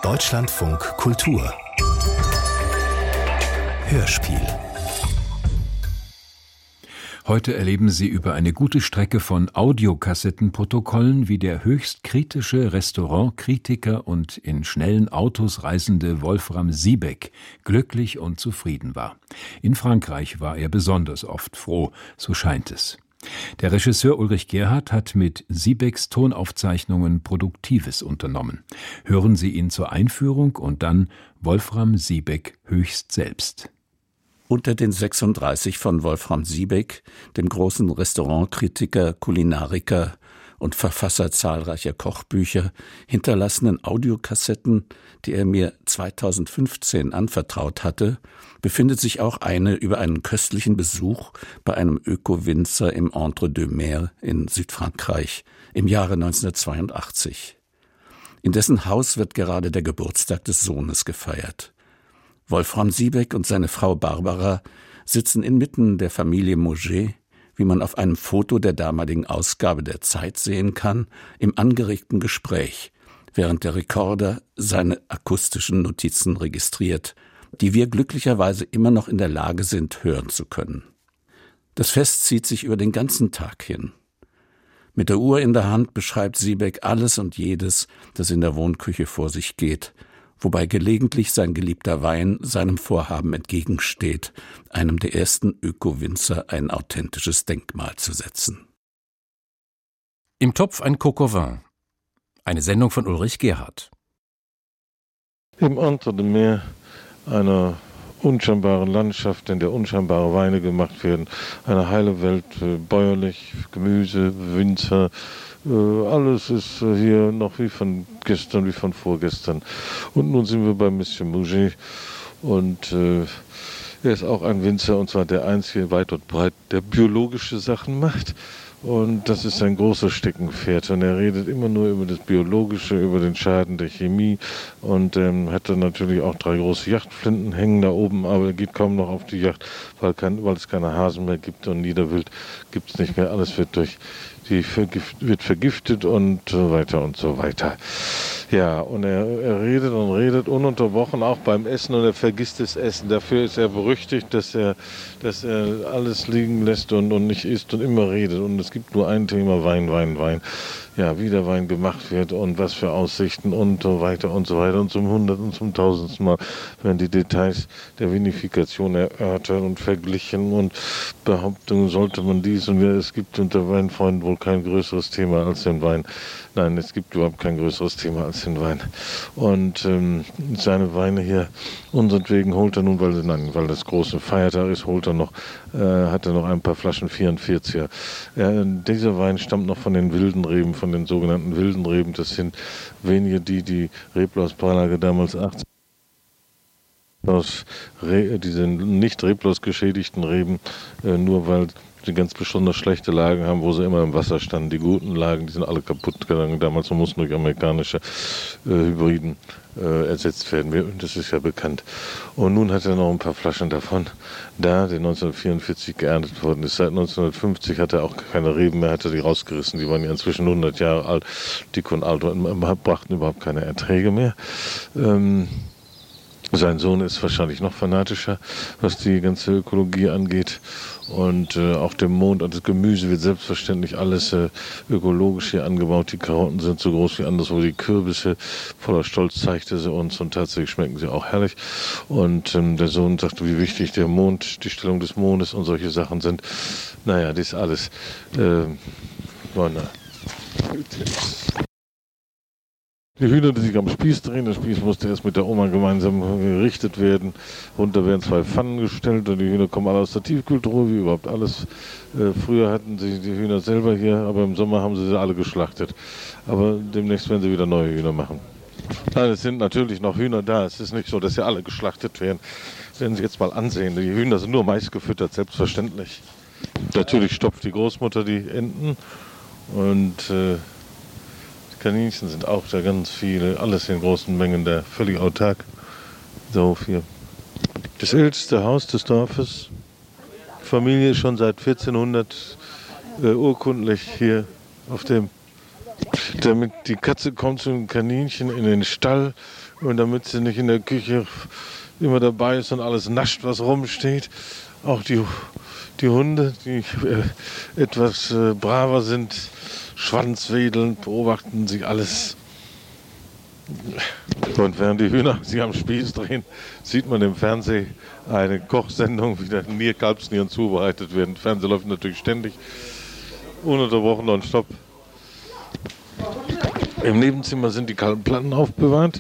Deutschlandfunk Kultur Hörspiel. Heute erleben Sie über eine gute Strecke von Audiokassettenprotokollen, wie der höchst kritische Restaurantkritiker und in schnellen Autos reisende Wolfram Siebeck glücklich und zufrieden war. In Frankreich war er besonders oft froh, so scheint es. Der Regisseur Ulrich Gerhardt hat mit Siebecks Tonaufzeichnungen Produktives unternommen. Hören Sie ihn zur Einführung und dann Wolfram Siebeck höchst selbst. Unter den 36 von Wolfram Siebeck, dem großen Restaurantkritiker, Kulinariker und Verfasser zahlreicher Kochbücher, hinterlassenen Audiokassetten, die er mir 2015 anvertraut hatte, befindet sich auch eine über einen köstlichen Besuch bei einem Öko-Winzer im Entre-deux-Mers in Südfrankreich im Jahre 1982. In dessen Haus wird gerade der Geburtstag des Sohnes gefeiert. Wolfram Siebeck und seine Frau Barbara sitzen inmitten der Familie Mauger, wie man auf einem Foto der damaligen Ausgabe der Zeit sehen kann, im angeregten Gespräch, während der Rekorder seine akustischen Notizen registriert, die wir glücklicherweise immer noch in der Lage sind, hören zu können. Das Fest zieht sich über den ganzen Tag hin. Mit der Uhr in der Hand beschreibt Siebeck alles und jedes, das in der Wohnküche vor sich geht, wobei gelegentlich sein geliebter Wein seinem Vorhaben entgegensteht, einem der ersten Öko-Winzer ein authentisches Denkmal zu setzen. Im Topf ein Coq au vin. Eine Sendung von Ulrich Gerhardt. Im Entre-deux-Mers, einer unscheinbaren Landschaft, in der unscheinbare Weine gemacht werden, eine heile Welt, bäuerlich, Gemüse, Winzer, alles ist hier noch wie von gestern, wie von vorgestern. Und nun sind wir bei Monsieur Mauger und er ist auch ein Winzer, und zwar der einzige weit und breit, der biologische Sachen macht. Und das ist sein großes Steckenpferd. Und er redet immer nur über das Biologische, über den Schaden der Chemie. Und hat dann natürlich auch 3 große Yachtflinten hängen da oben, aber er geht kaum noch auf die Yacht, weil es keine Hasen mehr gibt und Niederwild gibt es nicht mehr. Alles wird wird vergiftet und so weiter und so weiter. Ja, und er redet und redet ununterbrochen, auch beim Essen, und er vergisst das Essen. Dafür ist er berüchtigt, dass er alles liegen lässt und nicht isst und immer redet. Und es gibt nur ein Thema: Wein, Wein, Wein. Ja, wie der Wein gemacht wird und was für Aussichten und so weiter und so weiter. Und zum 100. und zum 1000. Mal werden die Details der Vinifikation erörtert und verglichen und Behauptungen, sollte man dies und es gibt unter Weinfreunden wohl kein größeres Thema als den Wein. Nein, es gibt überhaupt kein größeres Thema als den Wein. Und seine Weine hier, unseretwegen holt er nun, weil das große Feiertag ist, hat er noch ein paar Flaschen 44er. Dieser Wein stammt noch von den wilden Reben, von den sogenannten wilden Reben. Das sind wenige, die Reblausbeilage damals 18 diese nicht Reblaus geschädigten Reben, nur weil die ganz besonders schlechte Lagen haben, wo sie immer im Wasser standen. Die guten Lagen, die sind alle kaputt gegangen. Damals mussten durch amerikanische Hybriden ersetzt werden. Das ist ja bekannt. Und nun hat er noch ein paar Flaschen davon da, der 1944 geerntet worden ist. Seit 1950 hat er auch keine Reben mehr, hat er die rausgerissen. Die waren ja inzwischen 100 Jahre alt, dick und alt, und brachten überhaupt keine Erträge mehr. Sein Sohn ist wahrscheinlich noch fanatischer, was die ganze Ökologie angeht. Und auf dem Mond und das Gemüse wird selbstverständlich alles ökologisch hier angebaut. Die Karotten sind so groß wie anderswo, die Kürbisse, voller Stolz zeigte sie uns, und tatsächlich schmecken sie auch herrlich. Und der Sohn sagte, wie wichtig der Mond, die Stellung des Mondes und solche Sachen sind. Naja, das ist alles. Die Hühner, die sich am Spieß drehen, der Spieß musste erst mit der Oma gemeinsam gerichtet werden. Runter werden 2 Pfannen gestellt und die Hühner kommen alle aus der Tiefkühltruhe, wie überhaupt alles. Früher hatten sie die Hühner selber hier, aber im Sommer haben sie alle geschlachtet. Aber demnächst werden sie wieder neue Hühner machen. Nein, es sind natürlich noch Hühner da. Es ist nicht so, dass sie alle geschlachtet werden. Das werden Sie jetzt mal ansehen. Die Hühner sind nur Mais gefüttert, selbstverständlich. Natürlich stopft die Großmutter die Enten und Kaninchen sind auch da, ganz viele, alles in großen Mengen da, völlig autark. So viel. Das älteste Haus des Dorfes, Familie schon seit 1400 urkundlich hier auf dem Damit die Katze kommt zu den Kaninchen in den Stall und damit sie nicht in der Küche immer dabei ist und alles nascht, was rumsteht. Auch die Hunde, die etwas braver sind, schwanzwedelnd, beobachten sich alles. Und während die Hühner sich am Spieß drehen, sieht man im Fernsehen eine Kochsendung, wie der Kalbsnieren zubereitet werden. Der Fernseher läuft natürlich ständig, ununterbrochen nonstop. Im Nebenzimmer sind die kalten Platten aufbewahrt.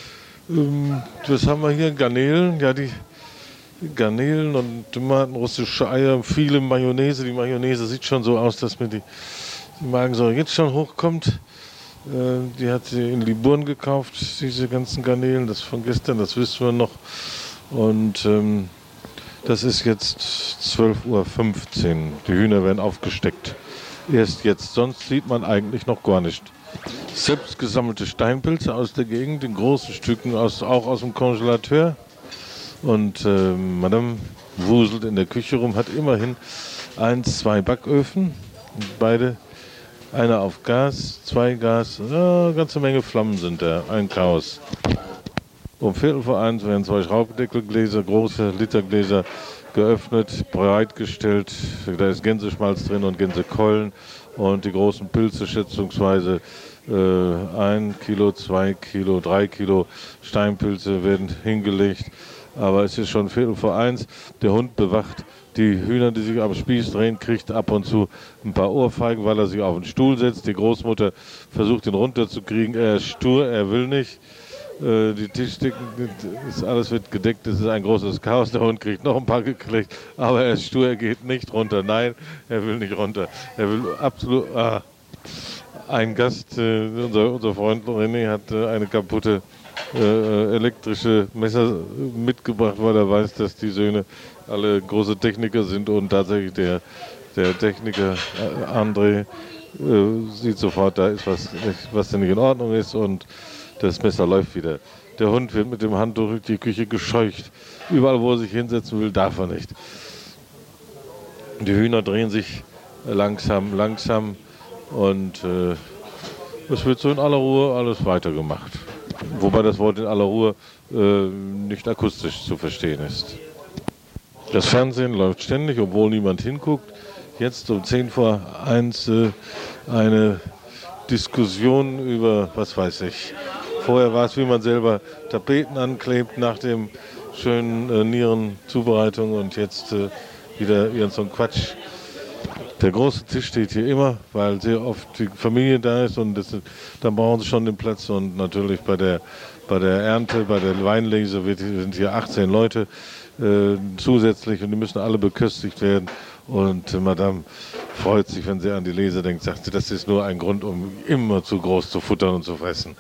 Was haben wir hier? Garnelen, ja, die Garnelen und Tomaten, russische Eier, viele Mayonnaise. Die Mayonnaise sieht schon so aus, dass mir die Magensäure jetzt schon hochkommt. Die hat sie in Liburn gekauft, diese ganzen Garnelen, das von gestern, das wissen wir noch. Und das ist jetzt 12:15 Uhr. Die Hühner werden aufgesteckt. Erst jetzt, sonst sieht man eigentlich noch gar nicht. Selbst gesammelte Steinpilze aus der Gegend, in großen Stücken, auch aus dem Kongelateur. Und Madame wuselt in der Küche rum, hat immerhin 2 Backöfen, beide. Einer auf Gas, 2 Gas, eine ganze Menge Flammen sind da, ein Chaos. Um 1:15 werden 2 Schraubdeckelgläser, große Litergläser geöffnet, bereitgestellt. Da ist Gänseschmalz drin und Gänsekeulen und die großen Pilze schätzungsweise 1 Kilo, 2 Kilo, 3 Kilo Steinpilze werden hingelegt. Aber es ist schon 1:15. Der Hund bewacht die Hühner, die sich am Spieß drehen, kriegt ab und zu ein paar Ohrfeigen, weil er sich auf den Stuhl setzt. Die Großmutter versucht, ihn runterzukriegen. Er ist stur, er will nicht. Die Tischdecken, alles wird gedeckt. Es ist ein großes Chaos. Der Hund kriegt noch ein paar gekriegt, aber er ist stur, er geht nicht runter. Nein, er will nicht runter. Er will absolut... Ein Gast, unser Freund René, hat eine kaputte elektrische Messer mitgebracht, weil er weiß, dass die Söhne alle große Techniker sind und tatsächlich der Techniker André sieht sofort, da ist was da nicht in Ordnung ist und das Messer läuft wieder. Der Hund wird mit dem Handtuch durch die Küche gescheucht. Überall, wo er sich hinsetzen will, darf er nicht. Die Hühner drehen sich langsam und es wird so in aller Ruhe alles weitergemacht. Wobei das Wort in aller Ruhe nicht akustisch zu verstehen ist. Das Fernsehen läuft ständig, obwohl niemand hinguckt. Jetzt um 1:10 eine Diskussion über, was weiß ich. Vorher war es, wie man selber Tapeten anklebt nach dem schönen Nierenzubereitung und jetzt wieder irgend so ein Quatsch. Der große Tisch steht hier immer, weil sehr oft die Familie da ist und dann brauchen sie schon den Platz. Und natürlich bei der Ernte, bei der Weinlese sind hier 18 Leute zusätzlich und die müssen alle beköstigt werden. Und Madame freut sich, wenn sie an die Lese denkt, sagt sie, das ist nur ein Grund, um immer zu groß zu futtern und zu fressen.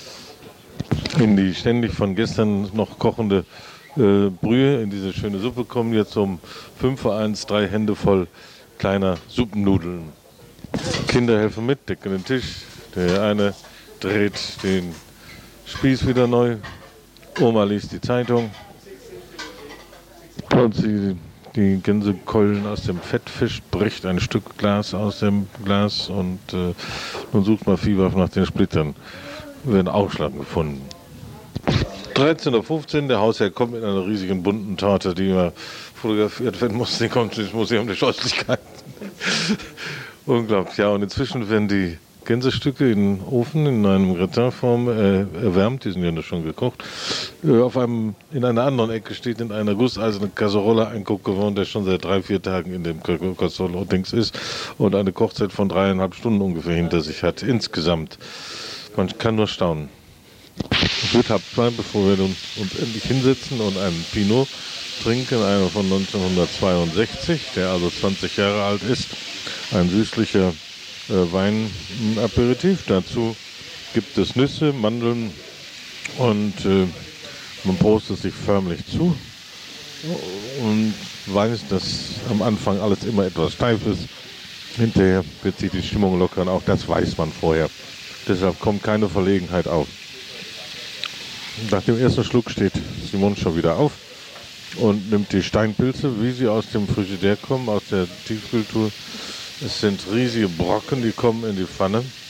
In die ständig von gestern noch kochende Brühe, in diese schöne Suppe kommen jetzt um 1:05 3 Hände voll kleiner Suppennudeln. Kinder helfen mit, decken den Tisch. Der eine dreht den Spieß wieder neu. Oma liest die Zeitung. Und sie die Gänsekeulen aus dem Fett fischt, bricht ein Stück Glas aus dem Glas und nun sucht man fieberhaft nach den Splittern. Werden Ausschlag gefunden. 13:15 Uhr, der Hausherr kommt mit einer riesigen bunten Torte, die immer fotografiert werden muss. Die kommt ins Museum der Scheußlichkeiten. Unglaublich, ja. Und inzwischen werden die Gänsestücke in den Ofen in einem Gratinform erwärmt, die sind ja schon gekocht. In einer anderen Ecke steht in einer gusseisernen Kasserolle ein Coq au vin, der schon seit 3-4 Tagen in dem Kasserolle-Dings ist und eine Kochzeit von 3,5 Stunden ungefähr hinter sich hat, insgesamt. Man kann nur staunen. Es wird 1:30, bevor wir uns endlich hinsetzen und einen Pinot trinken, einer von 1962, der also 20 Jahre alt ist. Ein süßlicher Weinaperitif. Dazu gibt es Nüsse, Mandeln und man prostet sich förmlich zu und weiß, dass am Anfang alles immer etwas steif ist. Hinterher wird sich die Stimmung lockern, auch das weiß man vorher. Deshalb kommt keine Verlegenheit auf. Nach dem ersten Schluck steht Simon schon wieder auf und nimmt die Steinpilze, wie sie aus dem Frigidaire kommen, aus der Tiefkühltruhe. Es sind riesige Brocken, die kommen in die Pfanne.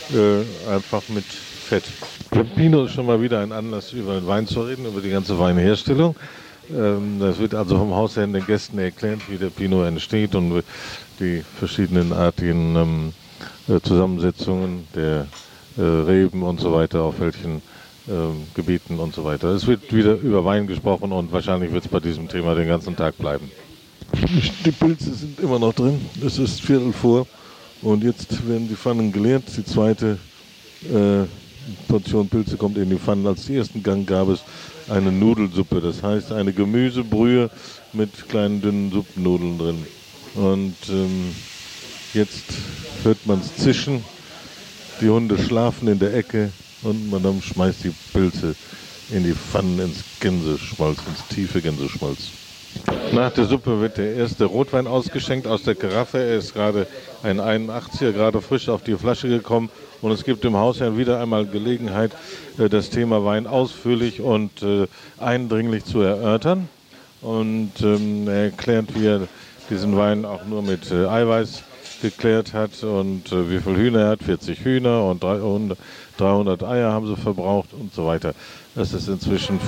einfach mit Fett. Der Pinot ist schon mal wieder ein Anlass, über den Wein zu reden, über die ganze Weinherstellung. Das wird also vom Hausherrn den Gästen erklärt, wie der Pinot entsteht und die verschiedenen artigen Zusammensetzungen der Reben und so weiter, auf welchen Gebieten und so weiter. Es wird wieder über Wein gesprochen und wahrscheinlich wird es bei diesem Thema den ganzen Tag bleiben. Die Pilze sind immer noch drin, es ist 15:15 und jetzt werden die Pfannen geleert. Die zweite Portion Pilze kommt in die Pfannen. Als ersten Gang gab es eine Nudelsuppe, das heißt eine Gemüsebrühe mit kleinen dünnen Suppennudeln drin. Und jetzt hört man es zischen, die Hunde schlafen in der Ecke und Madame schmeißt die Pilze in die Pfannen, ins Gänseschmalz, ins tiefe Gänseschmalz. Nach der Suppe wird der erste Rotwein ausgeschenkt aus der Karaffe. Er ist gerade ein 81er, gerade frisch auf die Flasche gekommen. Und es gibt dem Hausherrn wieder einmal Gelegenheit, das Thema Wein ausführlich und eindringlich zu erörtern. Und er erklärt, wie er diesen Wein auch nur mit Eiweiß geklärt hat und wie viel Hühner er hat. 40 Hühner und 300 Eier haben sie verbraucht und so weiter. Das ist inzwischen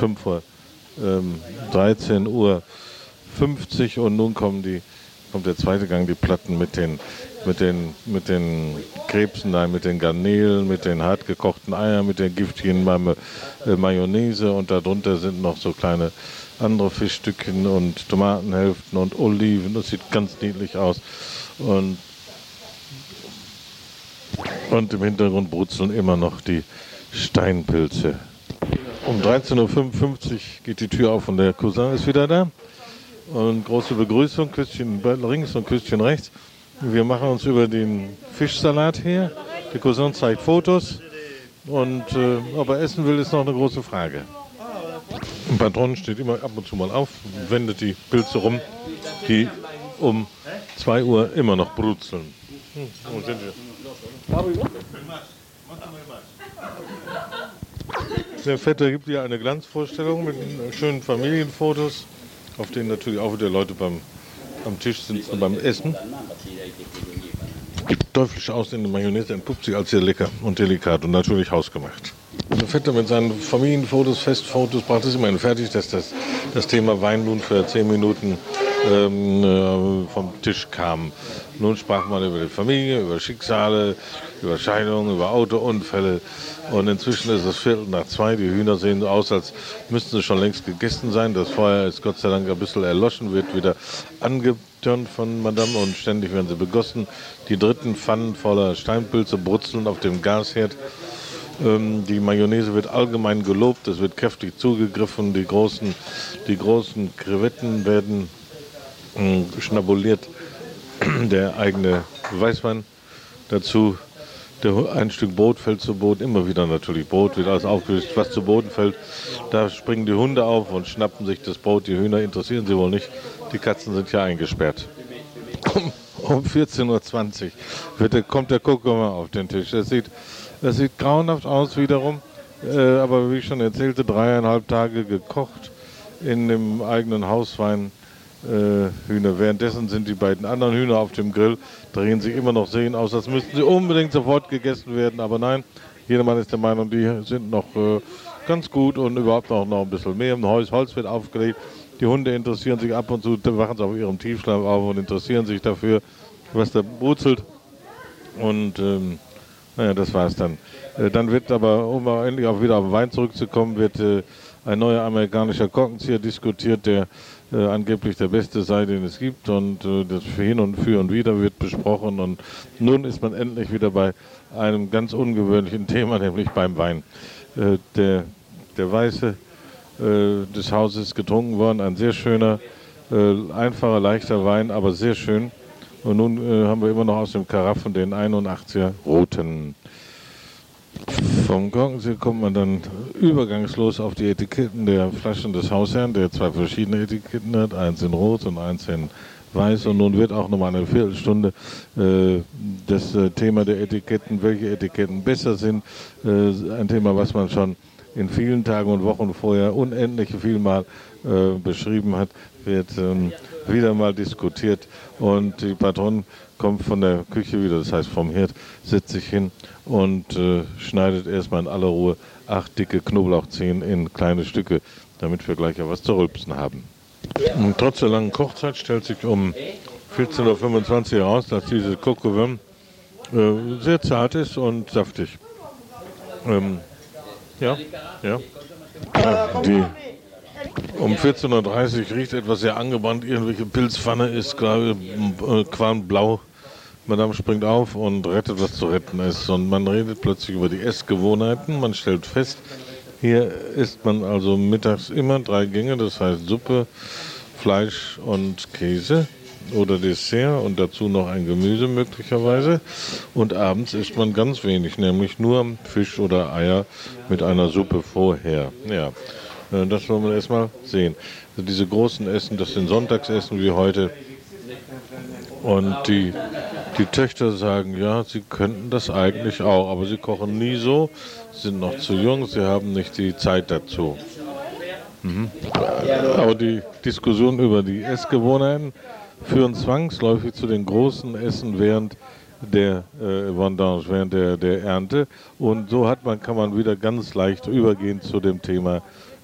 13:50 Uhr und nun kommt der zweite Gang, die Platten mit den Krebsen, mit den Garnelen, mit den hart gekochten Eiern, mit der giftigen Mayonnaise und darunter sind noch so kleine andere Fischstückchen und Tomatenhälften und Oliven. Das sieht ganz niedlich aus und im Hintergrund brutzeln immer noch die Steinpilze. Um 13:55 Uhr geht die Tür auf und der Cousin ist wieder da. Und große Begrüßung, Küsschen links und Küsschen rechts. Wir machen uns über den Fischsalat her. Der Cousin zeigt Fotos. Und ob er essen will, ist noch eine große Frage. Ein Patron steht immer ab und zu mal auf, wendet die Pilze rum, die um 2 Uhr immer noch brutzeln. Wo sind wir? Der Vetter gibt hier eine Glanzvorstellung mit schönen Familienfotos, auf denen natürlich auch wieder Leute am Tisch sitzen beim Essen. Die teuflische aussehende Mayonnaise entpuppt sich als sehr lecker und delikat und natürlich hausgemacht. Der Vetter mit seinen Familienfotos, Festfotos brachte es immerhin fertig, dass das Thema Wein nun für 10 Minuten vom Tisch kam. Nun sprach man über die Familie, über Schicksale, über Scheidungen, über Autounfälle. Und inzwischen ist es 1:15. Die Hühner sehen so aus, als müssten sie schon längst gegessen sein. Das Feuer ist Gott sei Dank ein bisschen erloschen, wird wieder angetürnt von Madame und ständig werden sie begossen. Die dritten Pfannen voller Steinpilze brutzeln auf dem Gasherd. Die Mayonnaise wird allgemein gelobt, es wird kräftig zugegriffen. Die großen Krevetten werden schnabuliert. Der eigene Weißwein dazu. Ein Stück Brot fällt zu Boden, immer wieder natürlich Brot, wird alles aufgelöst, was zu Boden fällt. Da springen die Hunde auf und schnappen sich das Brot. Die Hühner interessieren sie wohl nicht, die Katzen sind ja eingesperrt. Um 14:20 Uhr kommt der Kurkuma auf den Tisch. Das sieht grauenhaft aus wiederum, aber wie ich schon erzählte, 3,5 Tage gekocht in dem eigenen Hauswein. Hühner. Währenddessen sind die beiden anderen Hühner auf dem Grill, drehen sich immer noch sehen aus, als müssten sie unbedingt sofort gegessen werden. Aber nein, jedermann ist der Meinung, die sind noch ganz gut und überhaupt noch ein bisschen mehr. Holz wird aufgelegt. Die Hunde interessieren sich ab und zu, wachen sie auf ihrem Tiefschlaf auf und interessieren sich dafür, was da brutzelt. Und das war es dann. Dann wird aber, um endlich auch wieder auf den Wein zurückzukommen, wird ein neuer amerikanischer Korkenzieher diskutiert, der angeblich der beste sei, den es gibt. Und das für hin und für und wieder wird besprochen. Und nun ist man endlich wieder bei einem ganz ungewöhnlichen Thema, nämlich beim Wein. Der Weiße des Hauses ist getrunken worden. Ein sehr schöner, einfacher, leichter Wein, aber sehr schön. Und nun haben wir immer noch aus dem Karaffen den 81er Roten. Vom Korkenzieher kommt man dann übergangslos auf die Etiketten der Flaschen des Hausherrn, der 2 verschiedene Etiketten hat, eins in Rot und eins in Weiß. Und nun wird auch nochmal eine Viertelstunde das Thema der Etiketten, welche Etiketten besser sind, ein Thema, was man schon in vielen Tagen und Wochen vorher unendlich vielmal beschrieben hat, wird wieder mal diskutiert. Und die Patron kommt von der Küche wieder, das heißt vom Herd, setzt sich hin und schneidet erstmal in aller Ruhe 8 dicke Knoblauchzehen in kleine Stücke, damit wir gleich ja was zu rülpsen haben. Und trotz der langen Kochzeit stellt sich um 14:25 Uhr heraus, dass diese Coq au vin sehr zart ist und saftig. Um 14:30 Uhr riecht etwas sehr angebrannt, irgendwelche Pilzpfanne ist gerade qualmblau. Madame springt auf und rettet, was zu retten ist. Und man redet plötzlich über die Essgewohnheiten. Man stellt fest, hier isst man also mittags immer 3 Gänge, das heißt Suppe, Fleisch und Käse oder Dessert und dazu noch ein Gemüse möglicherweise. Und abends isst man ganz wenig, nämlich nur Fisch oder Eier mit einer Suppe vorher. Ja, das wollen wir erstmal sehen. Also diese großen Essen, das sind Sonntagsessen wie heute. Und die Töchter sagen, ja, sie könnten das eigentlich auch, aber sie kochen nie so, sind noch zu jung, sie haben nicht die Zeit dazu. Aber die Diskussion über die Essgewohnheiten führen zwangsläufig zu den großen Essen während der Vendange, während der Ernte. Und so kann man wieder ganz leicht übergehen zu dem Thema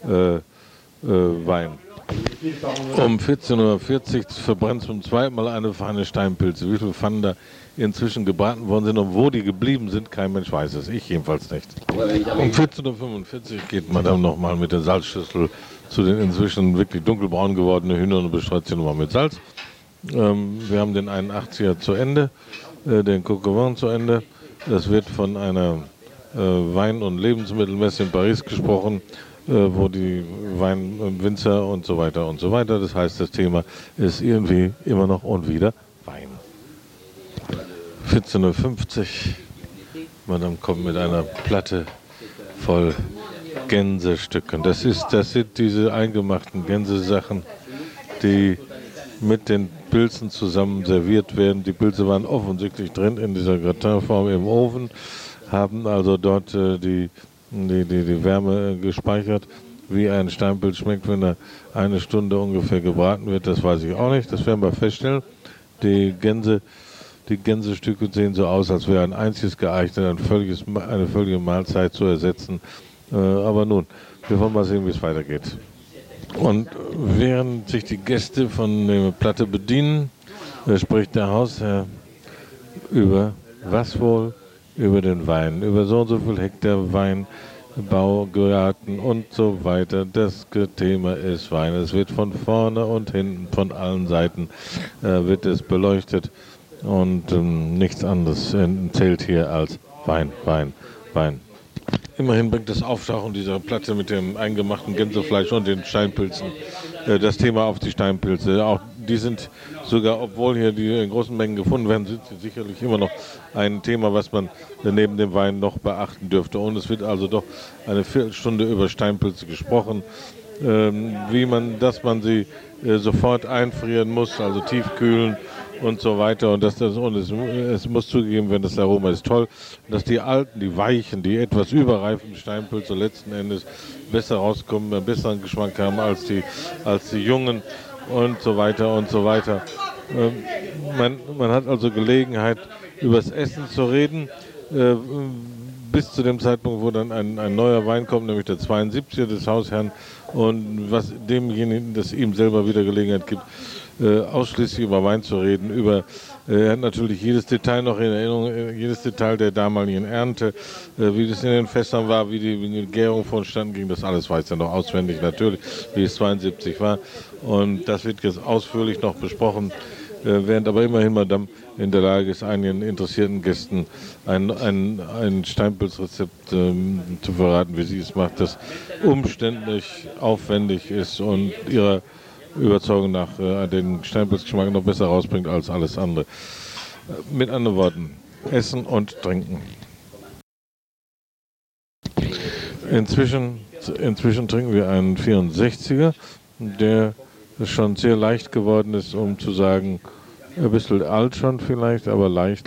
Wein. Um 14:40 Uhr verbrennt zum zweiten Mal eine Pfanne Steinpilze. Wie viele Pfannen da inzwischen gebraten worden sind und wo die geblieben sind, kein Mensch weiß es. Ich jedenfalls nicht. Um 14:45 Uhr geht Madame nochmal mit der Salzschüssel zu den inzwischen wirklich dunkelbraun gewordenen Hühnern und bestreut sie nochmal mit Salz. Wir haben den 81er zu Ende, den Coq au vin zu Ende. Das wird von einer Wein- und Lebensmittelmesse in Paris gesprochen, wo die Weinwinzer und so weiter und so weiter. Das heißt, das Thema ist irgendwie immer noch und wieder Wein. 14:50 Uhr. Madame kommt mit einer Platte voll Gänsestücken. Das sind diese eingemachten Gänsesachen, die mit den Pilzen zusammen serviert werden. Die Pilze waren offensichtlich drin in dieser Gratinform im Ofen, haben also dort die Wärme gespeichert. Wie ein Steinpilz schmeckt, wenn er 1 Stunde ungefähr gebraten wird, das weiß ich auch nicht. Das werden wir feststellen. Die Gänsestücke sehen so aus, als wäre ein einziges geeignet, eine völlige Mahlzeit zu ersetzen. Aber nun, wir wollen mal sehen, wie es weitergeht. Und während sich die Gäste von der Platte bedienen, spricht der Hausherr über was wohl? Über den Wein, über so und so viel Hektar Weinbau, Garten und so weiter. Das Thema ist Wein. Es wird von vorne und hinten, von allen Seiten wird es beleuchtet und nichts anderes zählt hier als Wein, Wein, Wein. Immerhin bringt das Auftauchen dieser Platte mit dem eingemachten Gänsefleisch und den Steinpilzen das Thema auf die Steinpilze. Auch die sind sogar, obwohl hier die in großen Mengen gefunden werden, sind sie sicherlich immer noch ein Thema, was man neben dem Wein noch beachten dürfte. Und es wird also doch eine Viertelstunde über Steinpilze gesprochen, dass man sie sofort einfrieren muss, also tiefkühlen und so weiter. Und es muss zugegeben werden, das Aroma ist toll, dass die alten, die weichen, die etwas überreifen Steinpilze letzten Endes besser rauskommen, einen besseren Geschmack haben als die jungen und so weiter und so weiter. Man hat also Gelegenheit, über das Essen zu reden, bis zu dem Zeitpunkt, wo dann ein neuer Wein kommt, nämlich der 72er des Hausherrn, und was demjenigen, das ihm selber wieder Gelegenheit gibt, ausschließlich über Wein zu reden. Er hat natürlich jedes Detail noch in Erinnerung, jedes Detail der damaligen Ernte, wie das in den Fässern war, wie die Gärung vonstatten ging, das alles weiß er noch auswendig natürlich, wie es 72 war. Und das wird jetzt ausführlich noch besprochen, während aber immerhin Madame in der Lage ist, einigen interessierten Gästen ein Steinpilzrezept zu verraten, wie sie es macht, das umständlich, aufwendig ist und ihrer Überzeugung nach den Steinpilzgeschmack noch besser rausbringt als alles andere. Mit anderen Worten, Essen und Trinken. Inzwischen trinken wir einen 64er, der schon sehr leicht geworden ist, um zu sagen, ein bisschen alt schon vielleicht, aber leicht.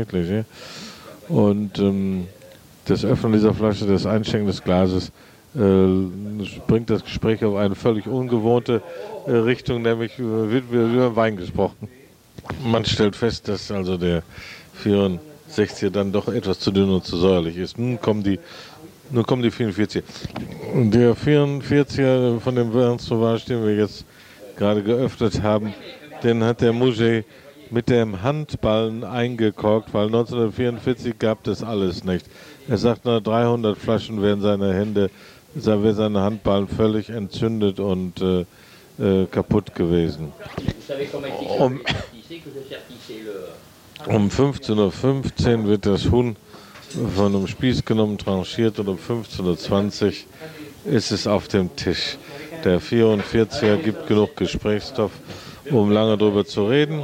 Und das Öffnen dieser Flasche, das Einschenken des Glases bringt das Gespräch auf eine völlig ungewohnte Richtung, nämlich wird über Wein gesprochen. Man stellt fest, dass also der 64er dann doch etwas zu dünn und zu säuerlich ist. Nun kommen die 44er. Der 44er von dem Vin Sauvage, den wir jetzt gerade geöffnet haben, den hat der Mouget mit dem Handballen eingekorkt, weil 1944 gab es alles nicht. Er sagt, nach 300 Flaschen wären seine Handballen völlig entzündet und kaputt gewesen. Um 15:15 Uhr wird das Huhn von einem Spieß genommen, tranchiert, und um 15:20 Uhr ist es auf dem Tisch. Der 44er gibt genug Gesprächsstoff, um lange darüber zu reden.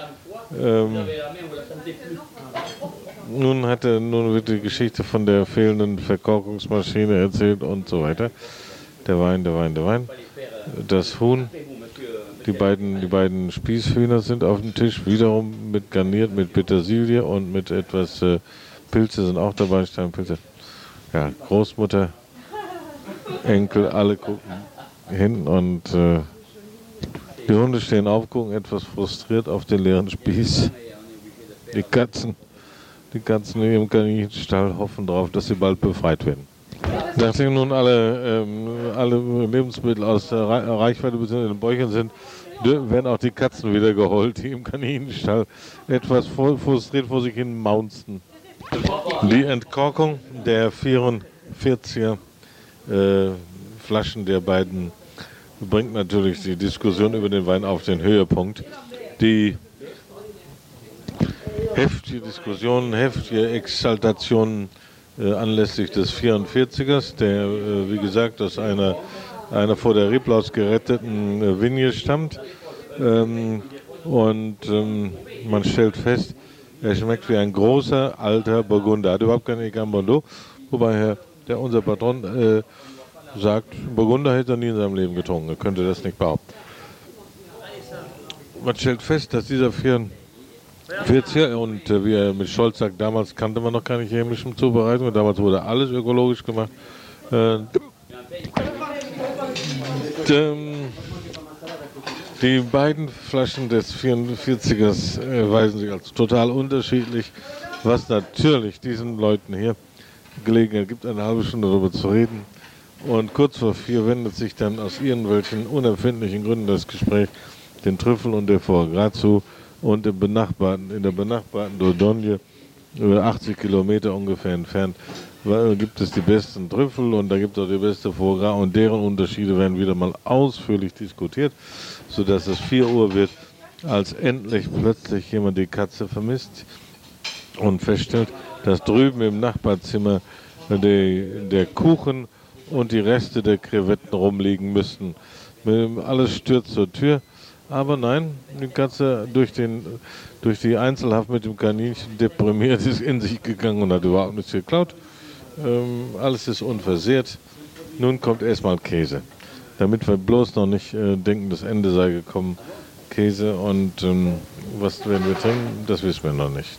Nun wird die Geschichte von der fehlenden Verkorkungsmaschine erzählt und so weiter. Der Wein. Das Huhn, die beiden Spießhühner sind auf dem Tisch, wiederum garniert mit Petersilie und mit etwas Pilze sind auch dabei, Steinpilze. Ja, Großmutter, Enkel, alle gucken hin und die Hunde stehen auf, gucken etwas frustriert auf den leeren Spieß. Die Katzen in ihrem Kaninchenstall hoffen darauf, dass sie bald befreit werden. Nachdem nun alle Lebensmittel aus der Reichweite bzw. in den Bäuchen sind, werden auch die Katzen wieder geholt, die im Kaninchenstall etwas frustriert vor sich hin maunzen. Die Entkorkung der 44er Flaschen der beiden bringt natürlich die Diskussion über den Wein auf den Höhepunkt. Die heftige Diskussionen, heftige Exaltationen anlässlich des 44ers, der, wie gesagt, aus einer vor der Reblaus geretteten Vigne stammt. Man stellt fest, er schmeckt wie ein großer, alter Burgunder. Hat überhaupt keinen Egan Bordeaux, wobei unser Patron sagt, Burgunder hätte er nie in seinem Leben getrunken. Er könnte das nicht behaupten. Man stellt fest, dass dieser 44er, und wie er mit Stolz sagt, damals kannte man noch keine chemischen Zubereitungen, damals wurde alles ökologisch gemacht. Die beiden Flaschen des 44ers erweisen sich als total unterschiedlich, was natürlich diesen Leuten hier Gelegenheit gibt, eine halbe Stunde darüber zu reden. Und kurz vor 4 wendet sich dann aus irgendwelchen unerfindlichen Gründen das Gespräch den Trüffel und der Foie Gras zu, und in der benachbarten Dordogne, 80 Kilometer ungefähr entfernt, gibt es die besten Trüffel und da gibt es auch die beste Foie Gras, und deren Unterschiede werden wieder mal ausführlich diskutiert, sodass es 4 Uhr wird, als endlich plötzlich jemand die Katze vermisst und feststellt, dass drüben im Nachbarzimmer der Kuchen und die Reste der Krevetten rumliegen müssten. Alles stürzt zur Tür, aber nein, die Katze durch die Einzelhaft mit dem Kaninchen deprimiert ist in sich gegangen und hat überhaupt nichts geklaut. Alles ist unversehrt. Nun kommt erstmal Käse, damit wir bloß noch nicht denken, das Ende sei gekommen. Käse und was werden wir trinken, das wissen wir noch nicht.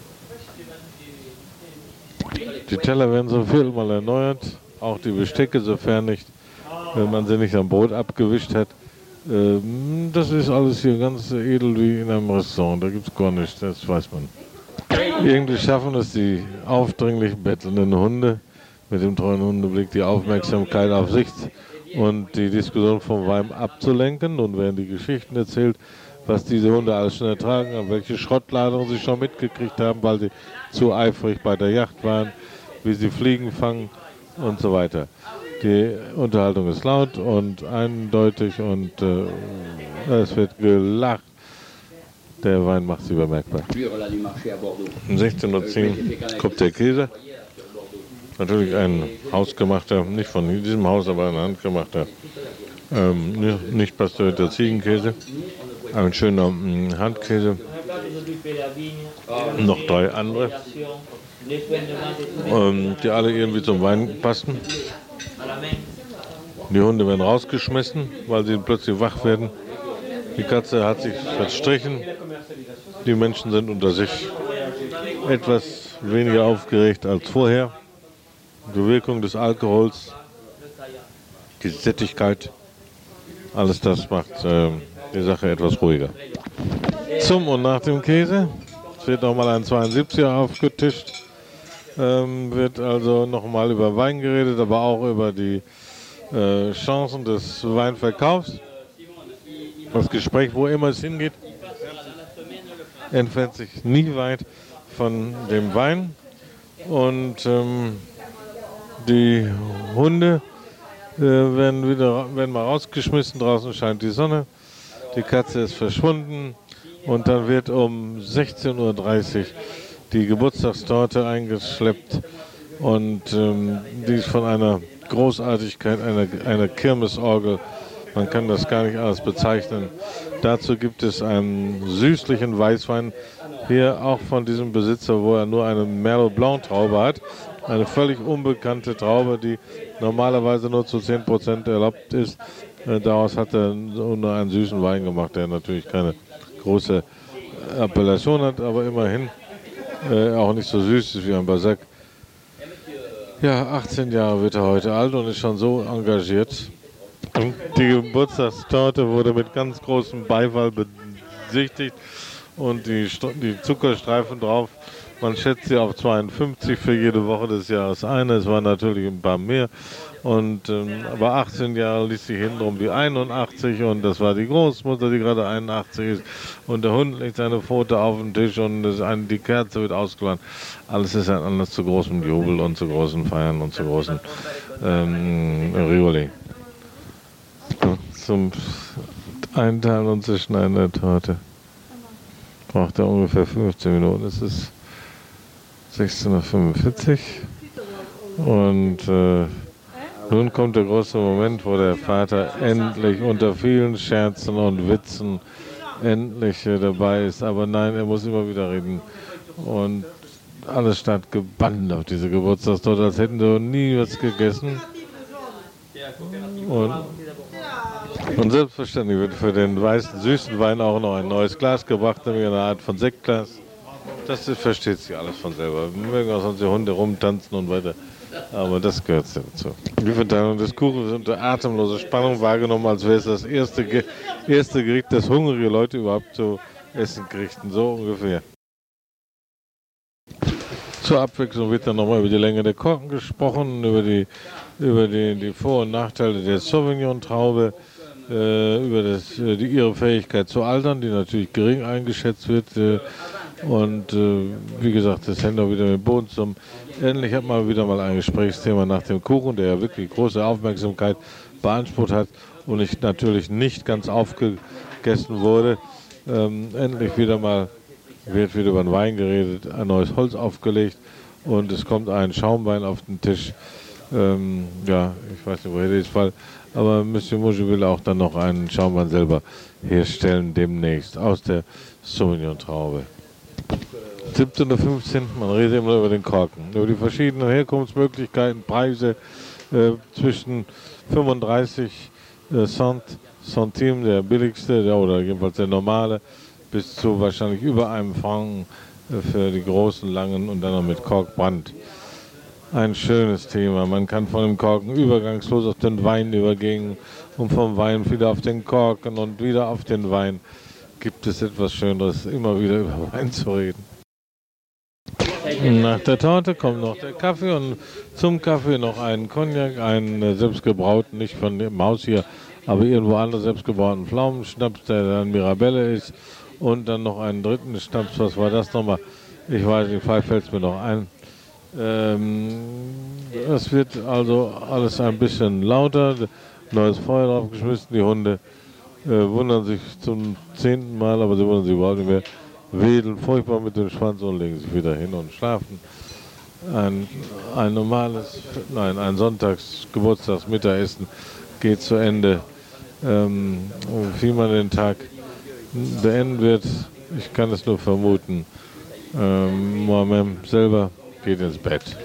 Die Teller werden so vielmal erneuert, auch die Bestecke, sofern nicht, wenn man sie nicht am Brot abgewischt hat. Das ist alles hier ganz edel wie in einem Restaurant, da gibt es gar nichts, das weiß man. Irgendwie schaffen es die aufdringlich bettelnden Hunde mit dem treuen Hundeblick, die Aufmerksamkeit auf sich und die Diskussion vom Wein abzulenken. Nun werden die Geschichten erzählt, was diese Hunde alles schon ertragen haben, welche Schrottladungen sie schon mitgekriegt haben, weil sie zu eifrig bei der Jagd waren, wie sie Fliegen fangen und so weiter. Die Unterhaltung ist laut und eindeutig und es wird gelacht. Der Wein macht sie bemerkbar. Um 16:10 Uhr kommt der Käse. Natürlich ein hausgemachter, nicht von diesem Haus, aber ein handgemachter, nicht pasteurierter Ziegenkäse. Ein schöner Handkäse. Noch 3 andere, die alle irgendwie zum Wein passen. Die Hunde werden rausgeschmissen, weil sie plötzlich wach werden. Die Katze hat sich verstrichen. Die Menschen sind unter sich etwas weniger aufgeregt als vorher. Die Wirkung des Alkohols, die Sättigkeit, alles das macht die Sache etwas ruhiger. Zum und nach dem Käse. Es wird nochmal ein 72er aufgetischt. Wird also nochmal über Wein geredet, aber auch über die Chancen des Weinverkaufs. Das Gespräch, wo immer es hingeht, entfernt sich nie weit von dem Wein. Und die Hunde werden mal rausgeschmissen. Draußen scheint die Sonne. Die Katze ist verschwunden. Und dann wird um 16:30 Uhr die Geburtstagstorte eingeschleppt. Und die ist von einer Großartigkeit, einer Kirmesorgel. Man kann das gar nicht anders bezeichnen. Dazu gibt es einen süßlichen Weißwein, hier auch von diesem Besitzer, wo er nur eine Merlot Blanc Traube hat. Eine völlig unbekannte Traube, die normalerweise nur zu 10% erlaubt ist. Daraus hat er nur einen süßen Wein gemacht, der natürlich keine große Appellation hat, aber immerhin auch nicht so süß ist wie ein Barsac. Ja, 18 Jahre wird er heute alt und ist schon so engagiert. Die Geburtstagstorte wurde mit ganz großem Beifall besichtigt und die Zuckerstreifen drauf. Man schätzt sie auf 52 für jede Woche des Jahres ein. Es waren natürlich ein paar mehr. Und aber 18 Jahre ließ sich hintenrum die 81 und das war die Großmutter, die gerade 81 ist. Und der Hund legt seine Pfote auf den Tisch und die Kerze wird ausgeladen. Alles ist ein Anlass zu großem Jubel und zu großen Feiern und zu großen Rioli. Zum Einteilen und Zerschneiden der Torte braucht er ungefähr 15 Minuten. Es ist 16:45 Uhr und nun kommt der große Moment, wo der Vater endlich unter vielen Scherzen und Witzen endlich dabei ist. Aber nein, er muss immer wieder reden. Und alles stand gebannt auf diese Geburtstagstorte, als hätten sie nie was gegessen. Und selbstverständlich wird für den weißen, süßen Wein auch noch ein neues Glas gebracht, nämlich eine Art von Sektglas. Das versteht sich alles von selber. Wir mögen auch sonst die Hunde rumtanzen und weiter. Aber das gehört dazu. Die Verteilung des Kuchens ist unter atemloser Spannung wahrgenommen, als wäre es das erste Gericht, das hungrige Leute überhaupt zu essen kriegten. So ungefähr. Zur Abwechslung wird dann nochmal über die Länge der Korken gesprochen, über die Vor- und Nachteile der Sauvignon-Traube, über ihre Fähigkeit zu altern, die natürlich gering eingeschätzt wird. Und wie gesagt, das hängt auch wieder mit dem Boden zusammen. Endlich hat man wieder mal ein Gesprächsthema nach dem Kuchen, der ja wirklich große Aufmerksamkeit beansprucht hat und natürlich nicht ganz aufgegessen wurde. Endlich wird wieder über den Wein geredet, ein neues Holz aufgelegt und es kommt ein Schaumwein auf den Tisch. Ja, ich weiß nicht, woher der ist, aber Monsieur Mouget will auch dann noch einen Schaumwein selber herstellen demnächst aus der Sauvignon-Traube. 17:15 Uhr, man redet immer über den Korken, über die verschiedenen Herkunftsmöglichkeiten, Preise zwischen 35 Centime, der billigste, oder jedenfalls der normale, bis zu wahrscheinlich über einem Franken für die großen, langen und dann noch mit Korkbrand. Ein schönes Thema. Man kann von dem Korken übergangslos auf den Wein übergehen und vom Wein wieder auf den Korken und wieder auf den Wein. Gibt es etwas Schöneres, immer wieder über Wein zu reden. Nach der Torte kommt noch der Kaffee und zum Kaffee noch einen Cognac, einen selbstgebrauten, nicht von dem Haus hier, aber irgendwo anders selbstgebrauten Pflaumenschnaps, der dann Mirabelle ist. Und dann noch einen dritten Schnaps, was war das nochmal? Ich weiß nicht, vielleicht fällt es mir noch ein. Es wird also alles ein bisschen lauter, neues Feuer draufgeschmissen, die Hunde wundern sich zum 10. Mal, aber sie wundern sich überhaupt nicht mehr, wedeln furchtbar mit dem Schwanz und legen sich wieder hin und schlafen. Ein Sonntagsgeburtstagsmittagessen geht zu Ende. Wie man den Tag beenden wird, ich kann es nur vermuten. Mohammed selber geht ins Bett.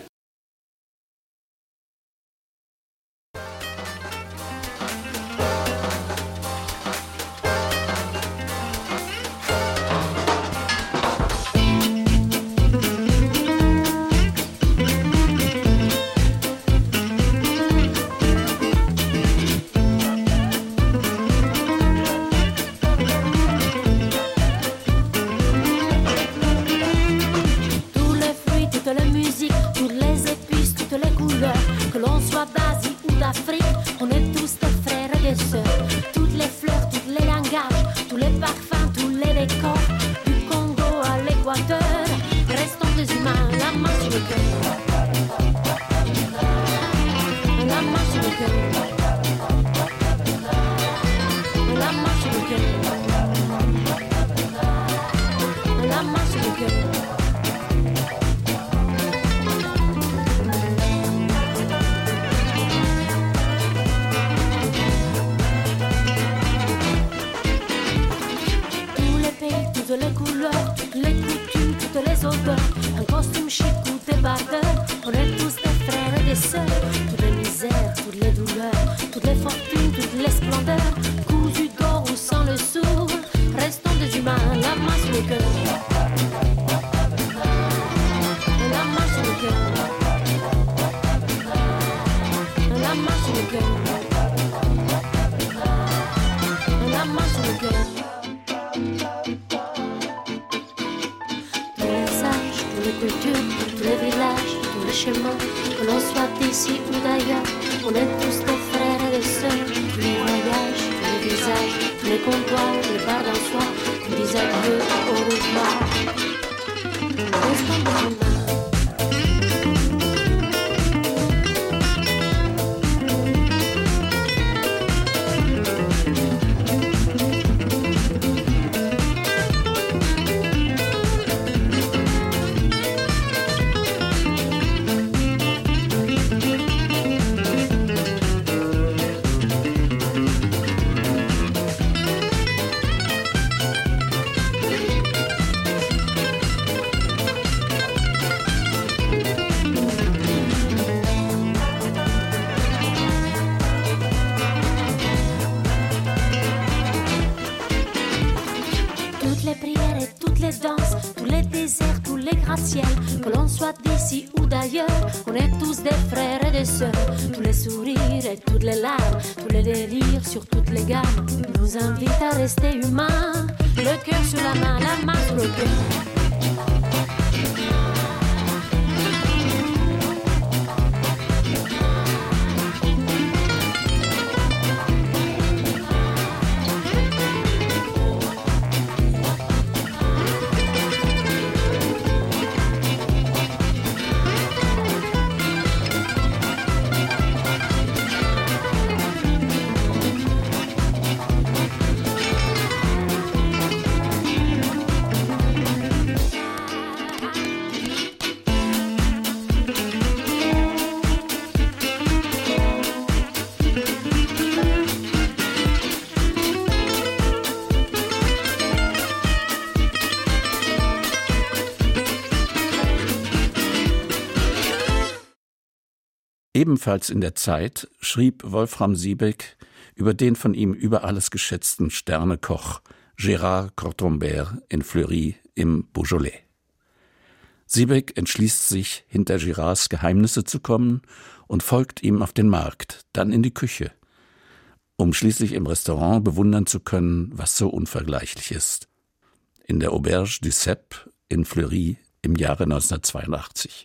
toutes les fortunes, toutes les splendeurs, cousues d'or ou sans le sou, restons des humains, la main sur le cœur. La main sur le cœur. La main sur le cœur. La main sur le cœur. Tous les âges, toutes les cultures, tous les villages, tous les chemins, que l'on soit d'ici ou d'ailleurs, on est tous des frères et des sœurs. Tous les voyages, tous les visages, tous les comptoirs, les bars d'un soir, qui disent adieu au revoir. Restons des humains. Que l'on soit d'ici ou d'ailleurs, on est tous des frères et des sœurs. Tous les sourires et toutes les larmes, tous les délires sur toutes les gammes nous invitent à rester humains. Le cœur sur la main sur le cœur. Ebenfalls in der Zeit schrieb Wolfram Siebeck über den von ihm über alles geschätzten Sternekoch Gérard Cortambert in Fleury im Beaujolais. Siebeck entschließt sich, hinter Gérards Geheimnisse zu kommen und folgt ihm auf den Markt, dann in die Küche, um schließlich im Restaurant bewundern zu können, was so unvergleichlich ist. In der Auberge du Cep in Fleury im Jahre 1982.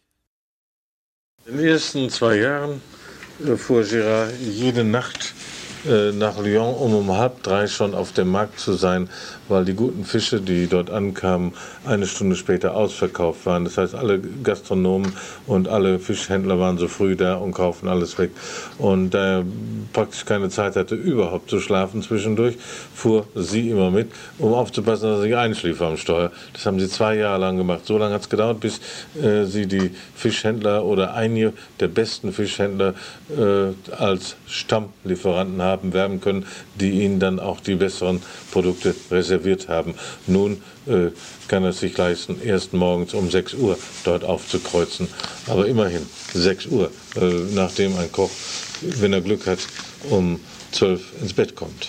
In den ersten 2 Jahren fuhr Gérard jede Nacht nach Lyon, um 2:30 schon auf dem Markt zu sein, weil die guten Fische, die dort ankamen, 1 Stunde später ausverkauft waren. Das heißt, alle Gastronomen und alle Fischhändler waren so früh da und kaufen alles weg. Und da er praktisch keine Zeit hatte, überhaupt zu schlafen zwischendurch, fuhr sie immer mit, um aufzupassen, dass er nicht einschlief am Steuer. Das haben sie 2 Jahre lang gemacht. So lange hat es gedauert, bis sie die Fischhändler oder einige der besten Fischhändler als Stammlieferanten haben werben können, die ihnen dann auch die besseren Produkte reserviert haben. Nun kann er es sich leisten, erst morgens um 6 Uhr dort aufzukreuzen. Aber immerhin 6 Uhr, nachdem ein Koch, wenn er Glück hat, um 12 ins Bett kommt.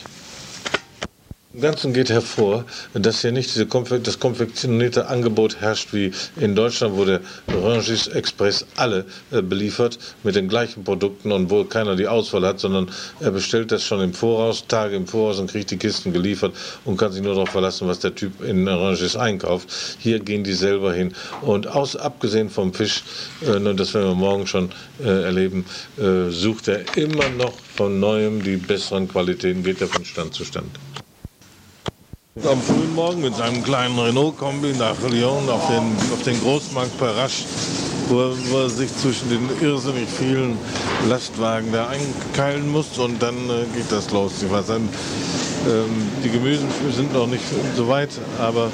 Im Ganzen geht hervor, dass hier nicht das konfektionierte Angebot herrscht wie in Deutschland, wo der Rungis Express alle beliefert mit den gleichen Produkten und wo keiner die Auswahl hat, sondern er bestellt das schon im Voraus, Tage im Voraus und kriegt die Kisten geliefert und kann sich nur darauf verlassen, was der Typ in Rungis einkauft. Hier gehen die selber hin und abgesehen vom Fisch, und das werden wir morgen schon erleben, sucht er immer noch von Neuem die besseren Qualitäten, geht er von Stand zu Stand. Am frühen Morgen mit seinem kleinen Renault-Kombi nach Lyon auf den Großmarkt Parache, wo er sich zwischen den irrsinnig vielen Lastwagen da einkeilen muss und dann geht das los. Die Gemüse sind noch nicht so weit, aber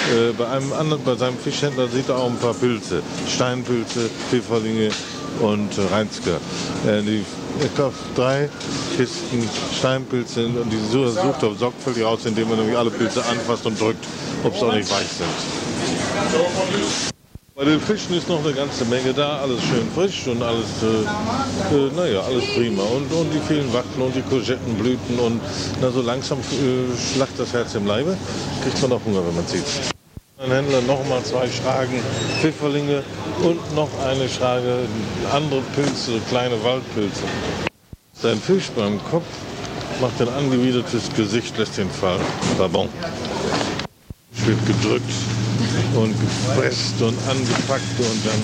bei seinem Fischhändler sieht er auch ein paar Pilze, Steinpilze, Pfifferlinge und Reinsker. Er kauft 3 Kisten Steinpilze und die sucht er sorgfältig aus, indem er nämlich alle Pilze anfasst und drückt, ob sie auch nicht weich sind. Bei den Fischen ist noch eine ganze Menge da, alles schön frisch und alles, alles prima. Und die vielen Wachteln und die Courgettenblüten und so langsam schlacht das Herz im Leibe, kriegt man auch Hunger, wenn man sieht. Ein Händler nochmal 2 Schragen Pfifferlinge und noch eine Schrage andere Pilze, so kleine Waldpilze. Sein Fisch beim Kopf macht ein angewidertes Gesicht, lässt ihn fallen. Pardon. Wird gedrückt und gepresst und angepackt und dann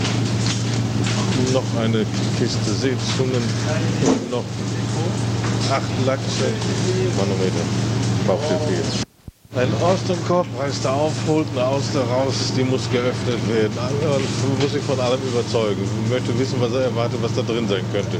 noch eine Kiste Seezungen und noch 8 Lachse. Manometer, Bauchfilm jetzt. Ein Austernkorb reißt er auf, holt eine Auster raus, die muss geöffnet werden. Man muss sich von allem überzeugen. Man möchte wissen, was er erwartet, was da drin sein könnte.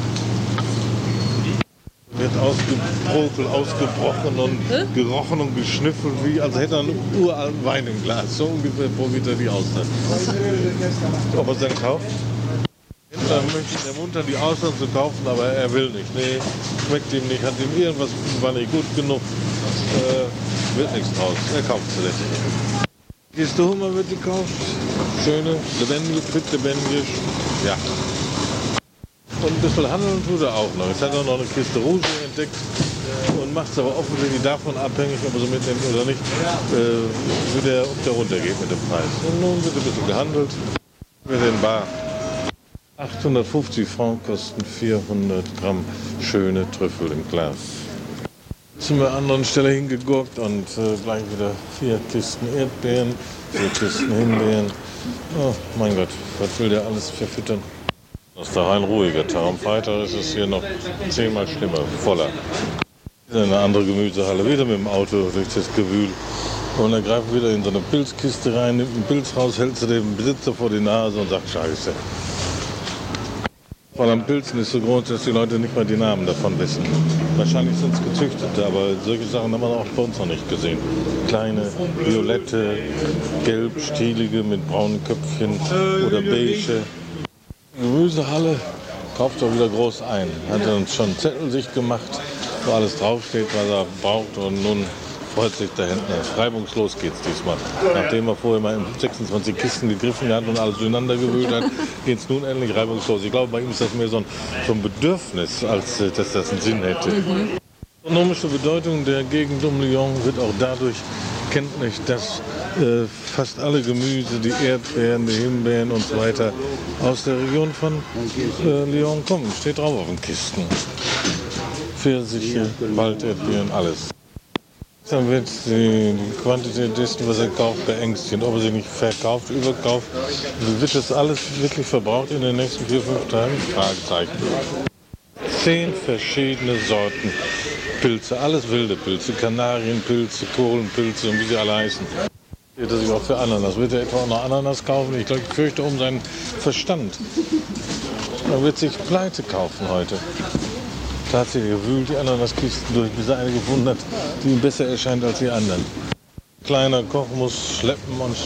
Wird ausgebrokelt, ausgebrochen und gerochen und geschnüffelt, wie als hätte er einen uralten Wein im Glas. So ungefähr probiert er die Austern. Ob er es dann kauft? Dann möchte ich ermuntern, die Austern zu kaufen, aber er will nicht. Nee, schmeckt ihm nicht, hat ihm irgendwas, war nicht gut genug. Wird nichts draus, er kauft es nicht. Kiste Hummer wird gekauft, schöne, lebendige, quicklebendig, ja. Und ein bisschen handeln tut er auch noch. Jetzt hat er noch eine Kiste Rouge entdeckt und macht es aber offensichtlich davon abhängig, ob er sie mitnimmt oder nicht, ob der runtergeht mit dem Preis. Und nun wird ein bisschen gehandelt. Wir den Bar. 850 Francs kosten 400 Gramm schöne Trüffel im Glas. Sind wir an anderen Stelle hingegurkt und gleich wieder 4 Kisten Erdbeeren, 4 Kisten Himbeeren. Oh mein Gott, was will der alles verfüttern? Das ist doch ein ruhiger Tag. Am Freitag ist es hier noch 10-mal schlimmer, voller. Eine andere Gemüsehalle, wieder mit dem Auto durch das Gewühl. Und er greift wieder in so eine Pilzkiste rein, nimmt einen Pilz raus, hält sie dem Besitzer vor die Nase und sagt Scheiße. Von den Pilzen ist so groß, dass die Leute nicht mal die Namen davon wissen. Wahrscheinlich sind es gezüchtete, aber solche Sachen haben wir auch bei uns noch nicht gesehen. Kleine, violette, gelb, stielige mit braunen Köpfchen oder beige. Gemüsehalle kauft doch wieder groß ein. Hat uns schon einen Zettel sich gemacht, wo alles draufsteht, was er braucht und nun freut sich der Händler. Reibungslos geht's diesmal. Nachdem er vorher mal in 26 Kisten gegriffen hat und alles durcheinander gewühlt hat, geht's nun endlich reibungslos. Ich glaube, bei ihm ist das mehr so ein Bedürfnis, als dass das einen Sinn hätte. Die ökonomische Bedeutung der Gegend um Lyon wird auch dadurch kenntlich, dass fast alle Gemüse, die Erdbeeren, die Himbeeren und so weiter aus der Region von Lyon kommen. Steht drauf auf den Kisten. Pfirsiche, Walderdbeeren, alles. Dann wird die Quantität dessen, was er kauft, beängstigend. Ob er sie nicht verkauft, überkauft. Wird das alles wirklich verbraucht in den nächsten 4-5 Tagen? Fragezeichen. 10 verschiedene Sorten Pilze, alles wilde Pilze, Kanarienpilze, Kohlenpilze und wie sie alle heißen. Wird er sich auch für Ananas. Wird er etwa auch noch Ananas kaufen? Ich glaube, ich fürchte um seinen Verstand. Er wird sich Pleite kaufen heute. Tatsächlich gewühlt die Ananaskisten durch, bis er eine gefunden hat, die ihm besser erscheint als die anderen. Kleiner Koch muss schleppen und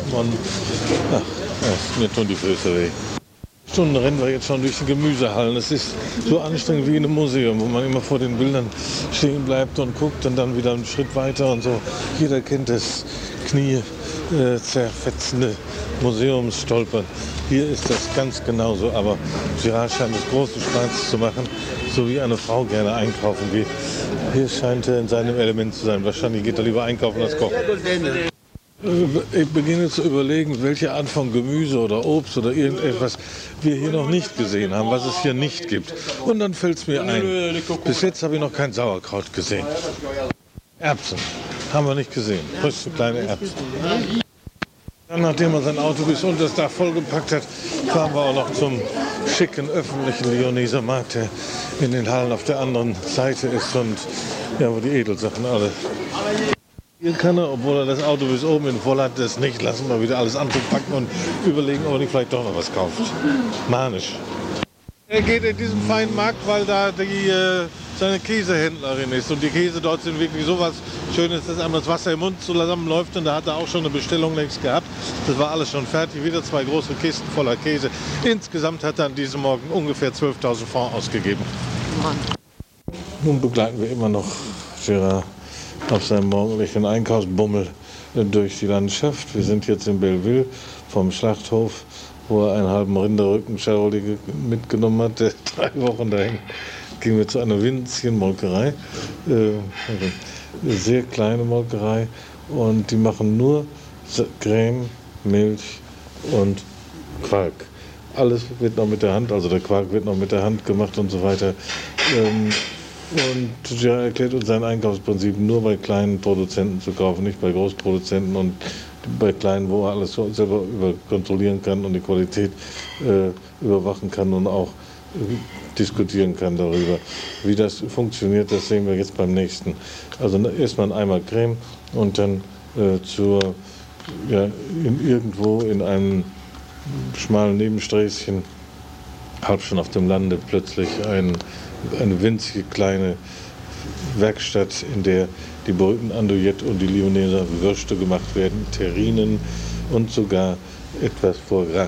mir tun die Füße weh. Stunden rennen wir jetzt schon durch die Gemüsehallen. Es ist so anstrengend wie in einem Museum, wo man immer vor den Bildern stehen bleibt und guckt und dann wieder einen Schritt weiter und so. Jeder kennt das Knie zerfetzende Museumsstolpern. Hier ist das ganz genauso, aber Girard scheint es großen Spaß zu machen, so wie eine Frau gerne einkaufen geht. Hier scheint er in seinem Element zu sein. Wahrscheinlich geht er lieber einkaufen als kochen. Ich beginne zu überlegen, welche Art von Gemüse oder Obst oder irgendetwas wir hier noch nicht gesehen haben, was es hier nicht gibt. Und dann fällt es mir ein. Bis jetzt habe ich noch kein Sauerkraut gesehen. Erbsen haben wir nicht gesehen. Fröste kleine Erbsen. Dann, nachdem er sein Auto bis unter das Dach vollgepackt hat, fahren wir auch noch zum schicken öffentlichen Lyoneser Markt, der in den Hallen auf der anderen Seite ist und ja, wo die Edelsachen alle. Hier kann er, obwohl er das Auto bis oben in voll hat, das nicht lassen, mal wieder alles anzupacken und überlegen, ob er nicht vielleicht doch noch was kauft. Manisch. Er geht in diesen feinen Markt, weil da seine Käsehändlerin ist. Und die Käse dort sind wirklich sowas Schönes, dass einem das Wasser im Mund zusammenläuft. Und da hat er auch schon eine Bestellung längst gehabt. Das war alles schon fertig. Wieder 2 große Kisten voller Käse. Insgesamt hat er an diesem Morgen ungefähr 12.000 Francs ausgegeben. Mann. Nun begleiten wir immer noch Girard auf seinem morgendlichen Einkaufsbummel durch die Landschaft. Wir sind jetzt in Belleville, vom Schlachthof, wo er einen halben Rinderrücken Charolais mitgenommen hat, der 3 Wochen dahin. Gingen wir zu einer winzigen Molkerei, eine sehr kleine Molkerei, und die machen nur Creme, Milch und Quark. Alles wird noch mit der Hand, also der Quark wird noch mit der Hand gemacht und so weiter. Und ja, erklärt uns sein Einkaufsprinzip, nur bei kleinen Produzenten zu kaufen, nicht bei Großproduzenten und bei kleinen, wo er alles selber kontrollieren kann und die Qualität überwachen kann und auch diskutieren kann darüber. Wie das funktioniert, das sehen wir jetzt beim nächsten. Also erstmal ein Eimer Creme und dann irgendwo in einem schmalen Nebensträßchen, halb schon auf dem Lande, plötzlich eine winzige kleine Werkstatt, in der die berühmten Andouillettes und die Lyonneser Würste gemacht werden, Terrinen und sogar etwas Foie Gras.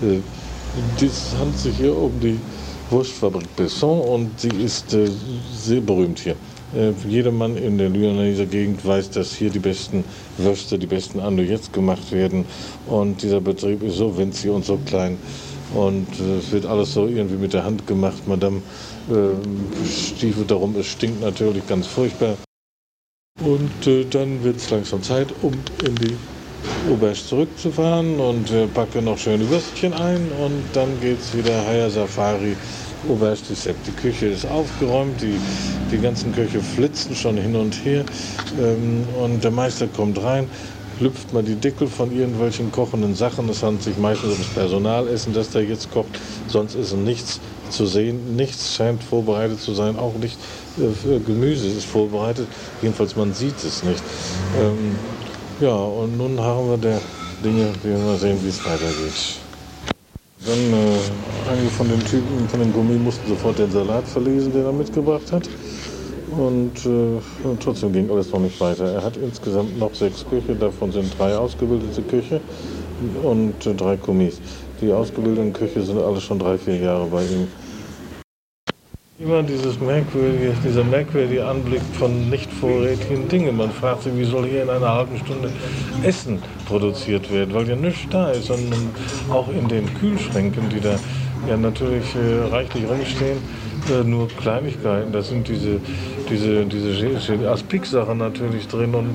Es handelt sich hier um die Wurstfabrik Besson und sie ist sehr berühmt hier. Jedermann in der Lyonneser Gegend weiß, dass hier die besten Würste, die besten Andouillettes gemacht werden, und dieser Betrieb ist so winzig und so klein und es wird alles so irgendwie mit der Hand gemacht. Madame stiefelt darum, es stinkt natürlich ganz furchtbar. Und dann wird es langsam Zeit, um in die Auberge zurückzufahren, und packe noch schöne Würstchen ein und dann geht es wieder Haya Safari, Auberge du Sèvres. Die Küche ist aufgeräumt, die ganzen Köche flitzen schon hin und her, und der Meister kommt rein, lüpft mal die Deckel von irgendwelchen kochenden Sachen. Es handelt sich meistens ums Personalessen, das da jetzt kocht, sonst ist nichts zu sehen, nichts scheint vorbereitet zu sein, auch nicht Gemüse ist vorbereitet, jedenfalls man sieht es nicht. Ja, und nun haben wir der Dinge, wir mal sehen, wie es weitergeht. Dann einige von den Typen, von den Gourmet mussten sofort den Salat verlesen, den er mitgebracht hat. Und trotzdem ging alles noch nicht weiter. Er hat insgesamt noch 6 Köche, davon sind 3 ausgebildete Köche und 3 Kommis. Die ausgebildeten Köche sind alle schon 3-4 Jahre bei ihm. Immer dieser merkwürdige Anblick von nicht vorrätigen Dingen. Man fragt sich, wie soll hier in einer halben Stunde Essen produziert werden, weil ja nichts da ist. Und auch in den Kühlschränken, die da ja natürlich reichlich rumstehen, nur Kleinigkeiten. Da sind diese Aspik-Sachen natürlich drin und ein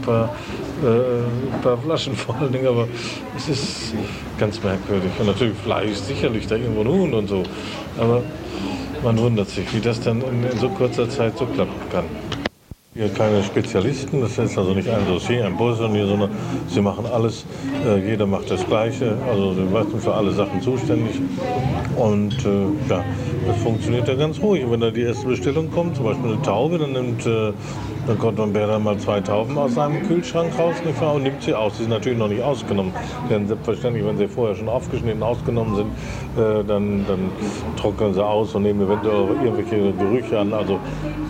paar Flaschen vor allen Dingen, aber es ist ganz merkwürdig. Und natürlich Fleisch, sicherlich da irgendwo ein Huhn und so. Aber man wundert sich, wie das dann in so kurzer Zeit so klappen kann. Hier keine Spezialisten, das ist also nicht ein Dossier, ein Bus, sondern sie machen alles, jeder macht das Gleiche, also sie sind für alle Sachen zuständig und ja, das funktioniert ja ganz ruhig. Wenn da die erste Bestellung kommt, zum Beispiel eine Taube, dann kommt dann Berda mal 2 Tauben aus seinem Kühlschrank raus, nicht wahr, und nimmt sie aus. Die sind natürlich noch nicht ausgenommen, denn selbstverständlich, wenn sie vorher schon aufgeschnitten, ausgenommen sind, dann trocknen sie aus und nehmen eventuell irgendwelche Gerüche an, also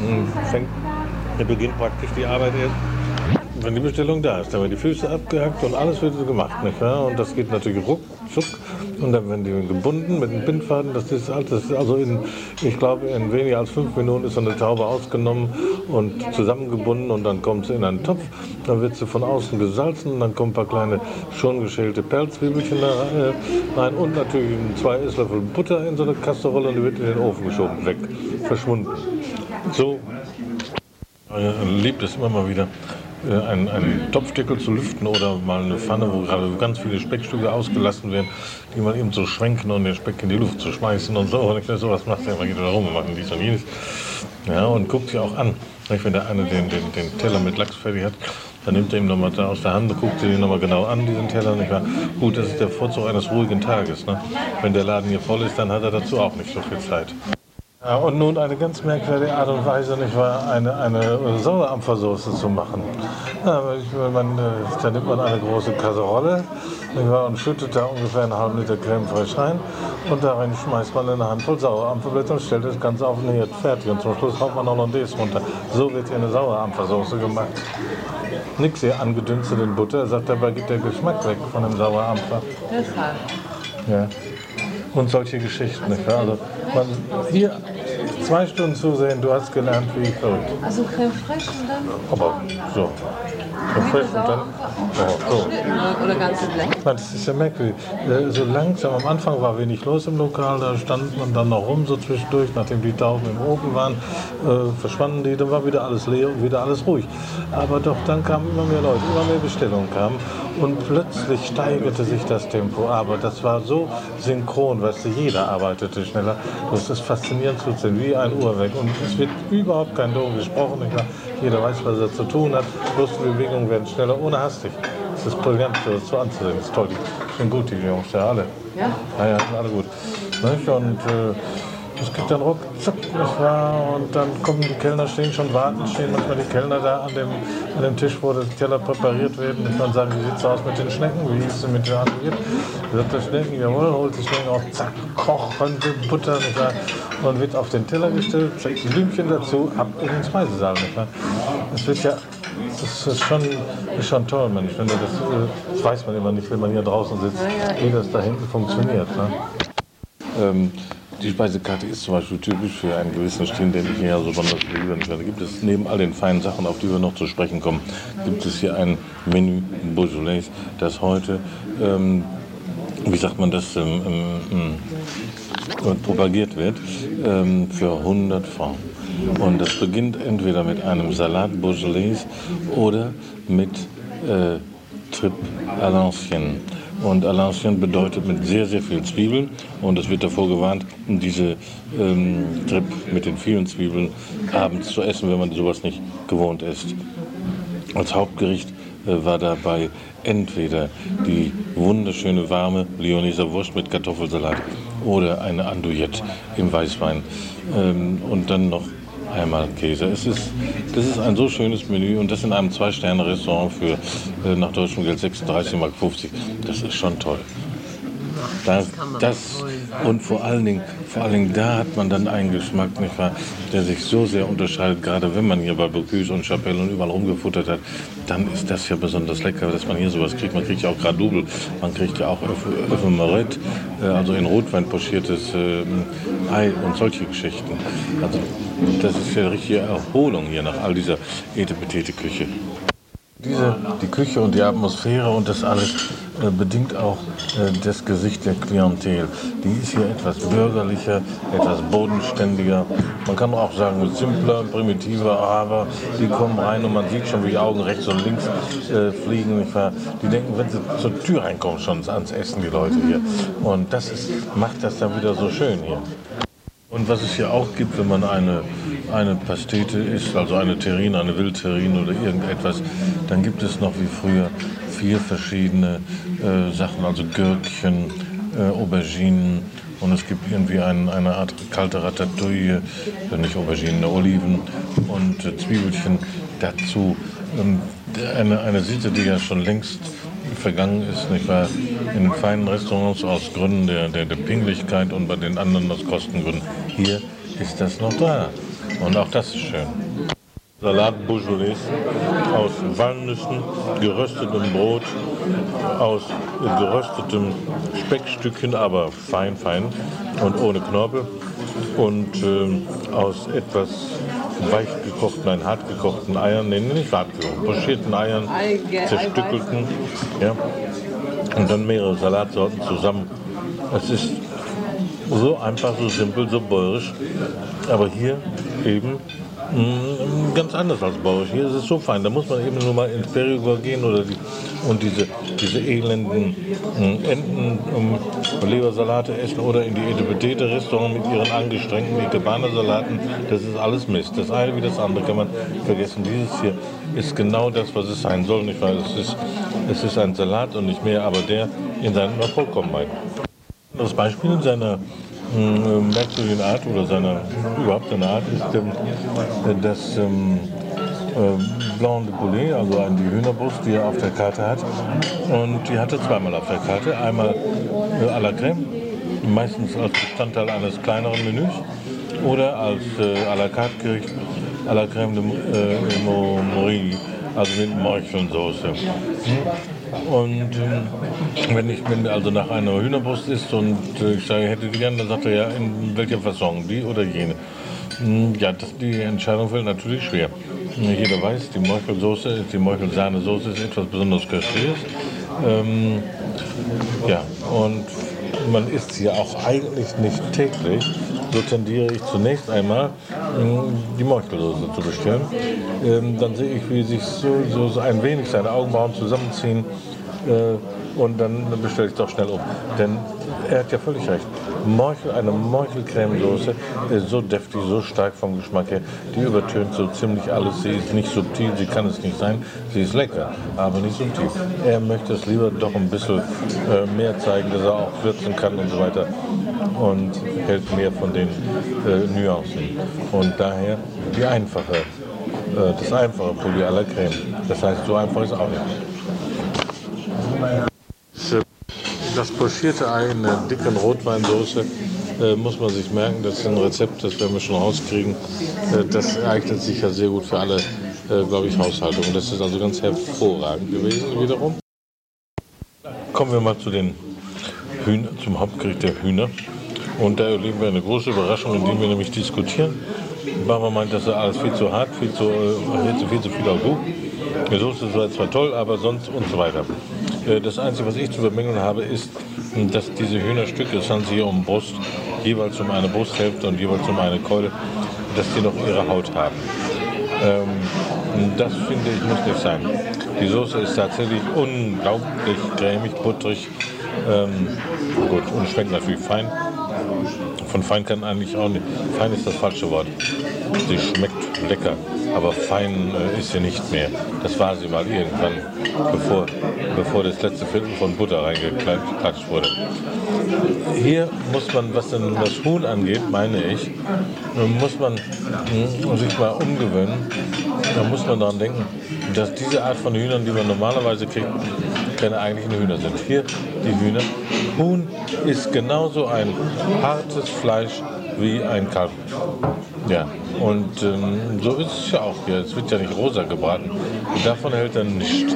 beginnt praktisch die Arbeit erst, wenn die Bestellung da ist. Dann werden die Füße abgehackt und alles wird gemacht, nicht wahr? Und das geht natürlich ruckzuck. Und dann werden die gebunden mit dem Bindfaden. Das ist also ich glaube, in weniger als 5 Minuten ist so eine Taube ausgenommen und zusammengebunden, und dann kommt sie in einen Topf. Dann wird sie von außen gesalzen und dann kommen ein paar kleine schon geschälte Pelzzwiebelchen da rein und natürlich 2 Esslöffel Butter in so eine Kasserolle, und die wird in den Ofen geschoben, weg, verschwunden. So liebt es immer mal wieder, einen Topfdeckel zu lüften oder mal eine Pfanne, wo gerade ganz viele Speckstücke ausgelassen werden, die man eben so schwenken und den Speck in die Luft zu schmeißen und so. Und ich weiß, sowas macht er immer, geht da rum und machen dies und jenes. Ja, und guckt sich auch an. Wenn der eine den Teller mit Lachs fertig hat, dann nimmt er ihm nochmal aus der Hand, guckt ihn nochmal genau an, diesen Teller. Nicht wahr? Gut, das ist der Vorzug eines ruhigen Tages. Ne? Wenn der Laden hier voll ist, dann hat er dazu auch nicht so viel Zeit. Ja, und nun eine ganz merkwürdige Art und Weise, nicht wahr, eine Sauerampfersoße zu machen. Ja, da nimmt man eine große Kasserolle, nicht wahr, und schüttet da ungefähr einen halben Liter Creme fraiche rein, und darin schmeißt man eine Handvoll Sauerampferblätter und stellt das Ganze auf den Herd fertig. Und zum Schluss haut man Hollandaise runter. So wird hier eine Sauerampfersoße gemacht. Nix hier angedünstet in Butter, er sagt, dabei geht der Geschmack weg von dem Sauerampfer. Deshalb. Ja. Und solche Geschichten. Nicht wahr? Also hier 2 Stunden zusehen, du hast gelernt, wie verrückt. Also Creme fraiche und dann? Aber so. Creme fraiche und dann? So. Oder ganze Blech? meine, das ist ja merkwürdig. So langsam, am Anfang war wenig los im Lokal, da stand man dann noch rum so zwischendurch, nachdem die Tauben im Ofen waren, verschwanden die, dann war wieder alles leer und wieder alles ruhig. Aber doch, dann kamen immer mehr Leute, immer mehr Bestellungen kamen und plötzlich steigerte sich das Tempo. Aber das war so synchron, weißt du, jeder arbeitete schneller. Das ist faszinierend zu sehen, wie ein Uhrwerk. Und es wird überhaupt kein Dom gesprochen. Jeder weiß, was er zu tun hat. Bloß die Bewegungen werden schneller, ohne hastig. Das ist brillant so anzusehen. Das ist toll. Die sind gut, die Jungs, ja, alle. Ja? Ja, sind alle gut. Nicht? Und es gibt dann Ruck, zack, und dann kommen die Kellner, stehen manchmal die Kellner da an dem Tisch, wo die Teller präpariert werden. Und dann sagen, wie sieht es aus mit den Schnecken, wie ist es mit den anderen? Sagt der Schnecken, jawohl, holt die Schnecken auf, zack, kochende Butter, und wird auf den Teller gestellt, die Blümchen dazu, ab in den Speisesaal. Es wird ja, das ist schon toll, Mensch. Das weiß man immer nicht, wenn man hier draußen sitzt, wie das da hinten funktioniert. Ne? Die Speisekarte ist zum Beispiel typisch für einen gewissen Stil, den ich hier so besonders liebe. Da gibt es neben all den feinen Sachen, auf die wir noch zu sprechen kommen, gibt es hier ein Menü Beaujolais, das heute, wie sagt man das, propagiert wird, für 100 Francs. Und das beginnt entweder mit einem Salat Beaujolais oder mit Trip à l'ancienne. Und à l'ancienne bedeutet mit sehr, sehr viel Zwiebeln. Und es wird davor gewarnt, diese Trip mit den vielen Zwiebeln abends zu essen, wenn man sowas nicht gewohnt ist. Als Hauptgericht war dabei entweder die wunderschöne warme Lyonneser Wurst mit Kartoffelsalat oder eine Andouillette im Weißwein. Und dann noch einmal Käse. Das ist ein so schönes Menü und das in einem 2-Sterne-Restaurant für nach deutschem Geld 36,50 Mark. Das ist schon toll. Und vor allen Dingen, da hat man dann einen Geschmack, nicht wahr, der sich so sehr unterscheidet, gerade wenn man hier bei Bocuse und Chapelle und überall rumgefuttert hat, dann ist das ja besonders lecker, dass man hier sowas kriegt. Man kriegt ja auch Gradouble, man kriegt ja auch Œuf-Marette, also in Rotwein pochiertes Ei und solche Geschichten. Also das ist ja richtige Erholung hier nach all dieser Etepetete-Küche. Die Küche und die Atmosphäre und das alles bedingt auch das Gesicht der Klientel. Die ist hier etwas bürgerlicher, etwas bodenständiger. Man kann auch sagen, simpler, primitiver, aber die kommen rein und man sieht schon, wie die Augen rechts und links fliegen. Die denken, wenn sie zur Tür reinkommen, schon ans Essen, die Leute hier. Und macht das dann wieder so schön hier. Und was es hier auch gibt, wenn man eine Pastete isst, also eine Terrine, eine Wildterrine oder irgendetwas, dann gibt es noch wie früher 4 verschiedene Sachen, also Gürkchen, Auberginen und es gibt irgendwie eine Art kalte Ratatouille, nicht Auberginen, Oliven und Zwiebelchen dazu. Eine Sitte, die ja schon längst vergangen ist, nicht wahr? In den feinen Restaurants aus Gründen der Pinglichkeit und bei den anderen aus Kostengründen. Hier ist das noch da. Und auch das ist schön. Salat Beaujolais aus Walnüssen, geröstetem Brot, aus geröstetem Speckstückchen, aber fein und ohne Knorpel und aus etwas weich gekochten, hart gekochten Eiern, nicht hart gekochten, pochierten Eiern, zerstückelten, ja, und dann mehrere Salatsorten zusammen. Es ist so einfach, so simpel, so bäuerisch, aber hier eben ganz anders als bäuerisch. Hier ist es so fein, da muss man eben nur mal ins Perigord gehen und diese elenden Lebersalate essen oder in die Etepetete-Restaurant mit ihren angestrengten Ikebana-Salaten. Das ist alles Mist. Das eine wie das andere kann man vergessen. Dieses hier ist genau das, was es sein soll. Nicht wahr? Es ist ein Salat und nicht mehr, aber der in seiner Vollkommenheit. Das Beispiel in seiner merkwürdigen Art oder seine Art ist das Blanc de Poulet, also die Hühnerbrust, die er auf der Karte hat. Und die hat er zweimal auf der Karte. Einmal à la crème, meistens als Bestandteil eines kleineren Menüs oder als à la carte Gericht à la crème de Morille, also mit Morchelnsoße. Und wenn er also nach einer Hühnerbrust isst und ich sage, hätte die gerne, dann sagt er, ja, in welcher Fasson, die oder jene. Ja, die Entscheidung fällt natürlich schwer. Jeder weiß, die Morchelsahnesoße ist etwas besonders Köstliches. Ja, und man isst sie auch eigentlich nicht täglich. So tendiere ich zunächst einmal, die Morchelsoße zu bestellen. Dann sehe ich, wie sich so ein wenig seine Augenbrauen zusammenziehen. Und dann bestelle ich doch schnell um. Denn er hat ja völlig recht. Eine Morchelcremesoße ist so deftig, so stark vom Geschmack her, die übertönt so ziemlich alles. Sie ist nicht subtil, sie kann es nicht sein. Sie ist lecker, aber nicht subtil. Er möchte es lieber doch ein bisschen mehr zeigen, dass er auch würzen kann und so weiter. Und hält mehr von den Nuancen. Und daher das einfache Poulet à la Crème. Das heißt, so einfach ist auch nicht. Das pochierte Ei in der dicken Rotweinsoße muss man sich merken, das ist ein Rezept, das werden wir schon rauskriegen. Das eignet sich ja sehr gut für alle, glaube ich, Haushaltungen. Das ist also ganz hervorragend gewesen wiederum. Kommen wir mal zu zum Hauptgericht der Hühner. Und da erleben wir eine große Überraschung, indem wir nämlich diskutieren. Barbara meint, das ist alles viel zu hart, viel zu viel au goût. Die Soße ist zwar toll, aber sonst und so weiter. Das Einzige, was ich zu bemängeln habe, ist, dass diese Hühnerstücke, es handelt sich hier um Brust, jeweils um eine Brusthälfte und jeweils um eine Keule, dass die noch ihre Haut haben. Das finde ich muss nicht sein. Die Soße ist tatsächlich unglaublich cremig, butterig, gut, und schmeckt natürlich fein. Von fein kann eigentlich auch nicht. Fein ist das falsche Wort. Sie schmeckt lecker, aber fein ist sie nicht mehr. Das war sie mal irgendwann, bevor das letzte Viertel von Butter reingeklatscht wurde. Hier muss man, was denn das Huhn angeht, meine ich, muss man sich mal umgewöhnen. Da muss man daran denken, dass diese Art von Hühnern, die man normalerweise kriegt, keine eigentlichen Hühner sind. Hier die Hühner. Huhn ist genauso ein hartes Fleisch wie ein Kalb. Ja, und so ist es ja auch hier. Es wird ja nicht rosa gebraten. Und davon hält er nicht.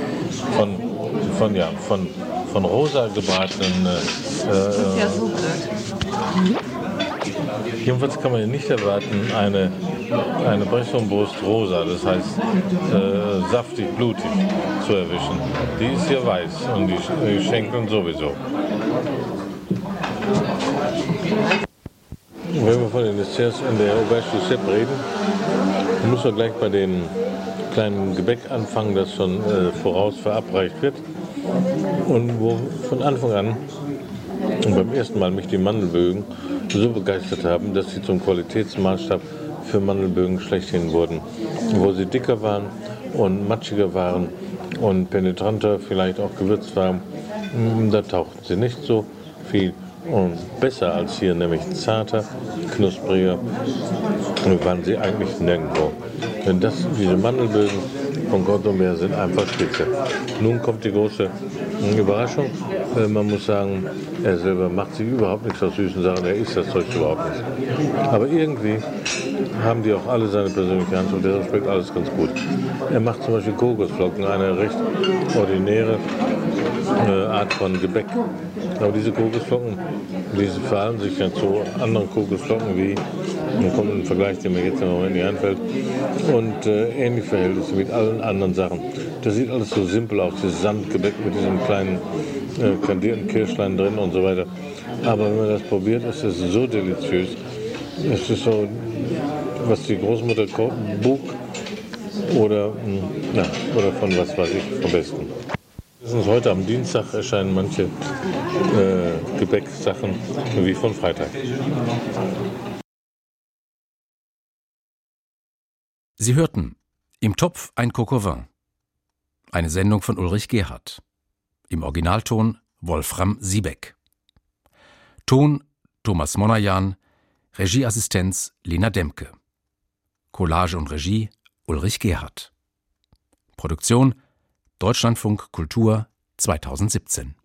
Von rosa gebratenen. Das ist ja so blöd. Jedenfalls kann man ja nicht erwarten, eine Brechenbrust rosa, das heißt saftig, blutig zu erwischen. Die ist ja weiß und die Schenkeln sowieso. Wenn wir von den Desserts in der Auberge du Cèpe reden, muss man gleich bei dem kleinen Gebäck anfangen, das schon voraus verabreicht wird. Und wo von Anfang an und beim ersten Mal mich die Mandelbögen so begeistert haben, dass sie zum Qualitätsmaßstab für Mandelbögen schlechthin wurden. Wo sie dicker waren und matschiger waren und penetranter, vielleicht auch gewürzt waren, da tauchten sie nicht so viel. Und besser als hier, nämlich zarter, knuspriger, waren sie eigentlich nirgendwo. Denn diese Mandelbögen von Cordon-Bleu sind einfach spitze. Nun kommt die große Überraschung. Man muss sagen, er selber macht sich überhaupt nichts aus süßen Sachen, er isst das Zeug überhaupt nicht. Aber irgendwie haben die auch alle seine persönliche Hand und deshalb schmeckt alles ganz gut. Er macht zum Beispiel Kokosflocken, eine recht ordinäre Art von Gebäck. Aber diese Kokosflocken, diese verhalten sich ja zu anderen Kokosflocken wie, dann kommt ein Vergleich, der mir jetzt im Moment nicht einfällt, und ähnlich verhält es mit allen anderen Sachen. Das sieht alles so simpel aus, dieses Sandgebäck mit diesem kleinen kandierten Kirschlein drin und so weiter. Aber wenn man das probiert, ist es so deliziös. Es ist so, was die Großmutter Bug oder von was weiß ich, vom Besten. Heute am Dienstag erscheinen manche Gebäcksachen wie von Freitag. Sie hörten Im Topf ein Coq au vin. Eine Sendung von Ulrich Gerhardt. Im Originalton Wolfram Siebeck. Ton Thomas Monajan. Regieassistenz Lena Demke. Collage und Regie Ulrich Gerhardt. Produktion Deutschlandfunk Kultur 2017.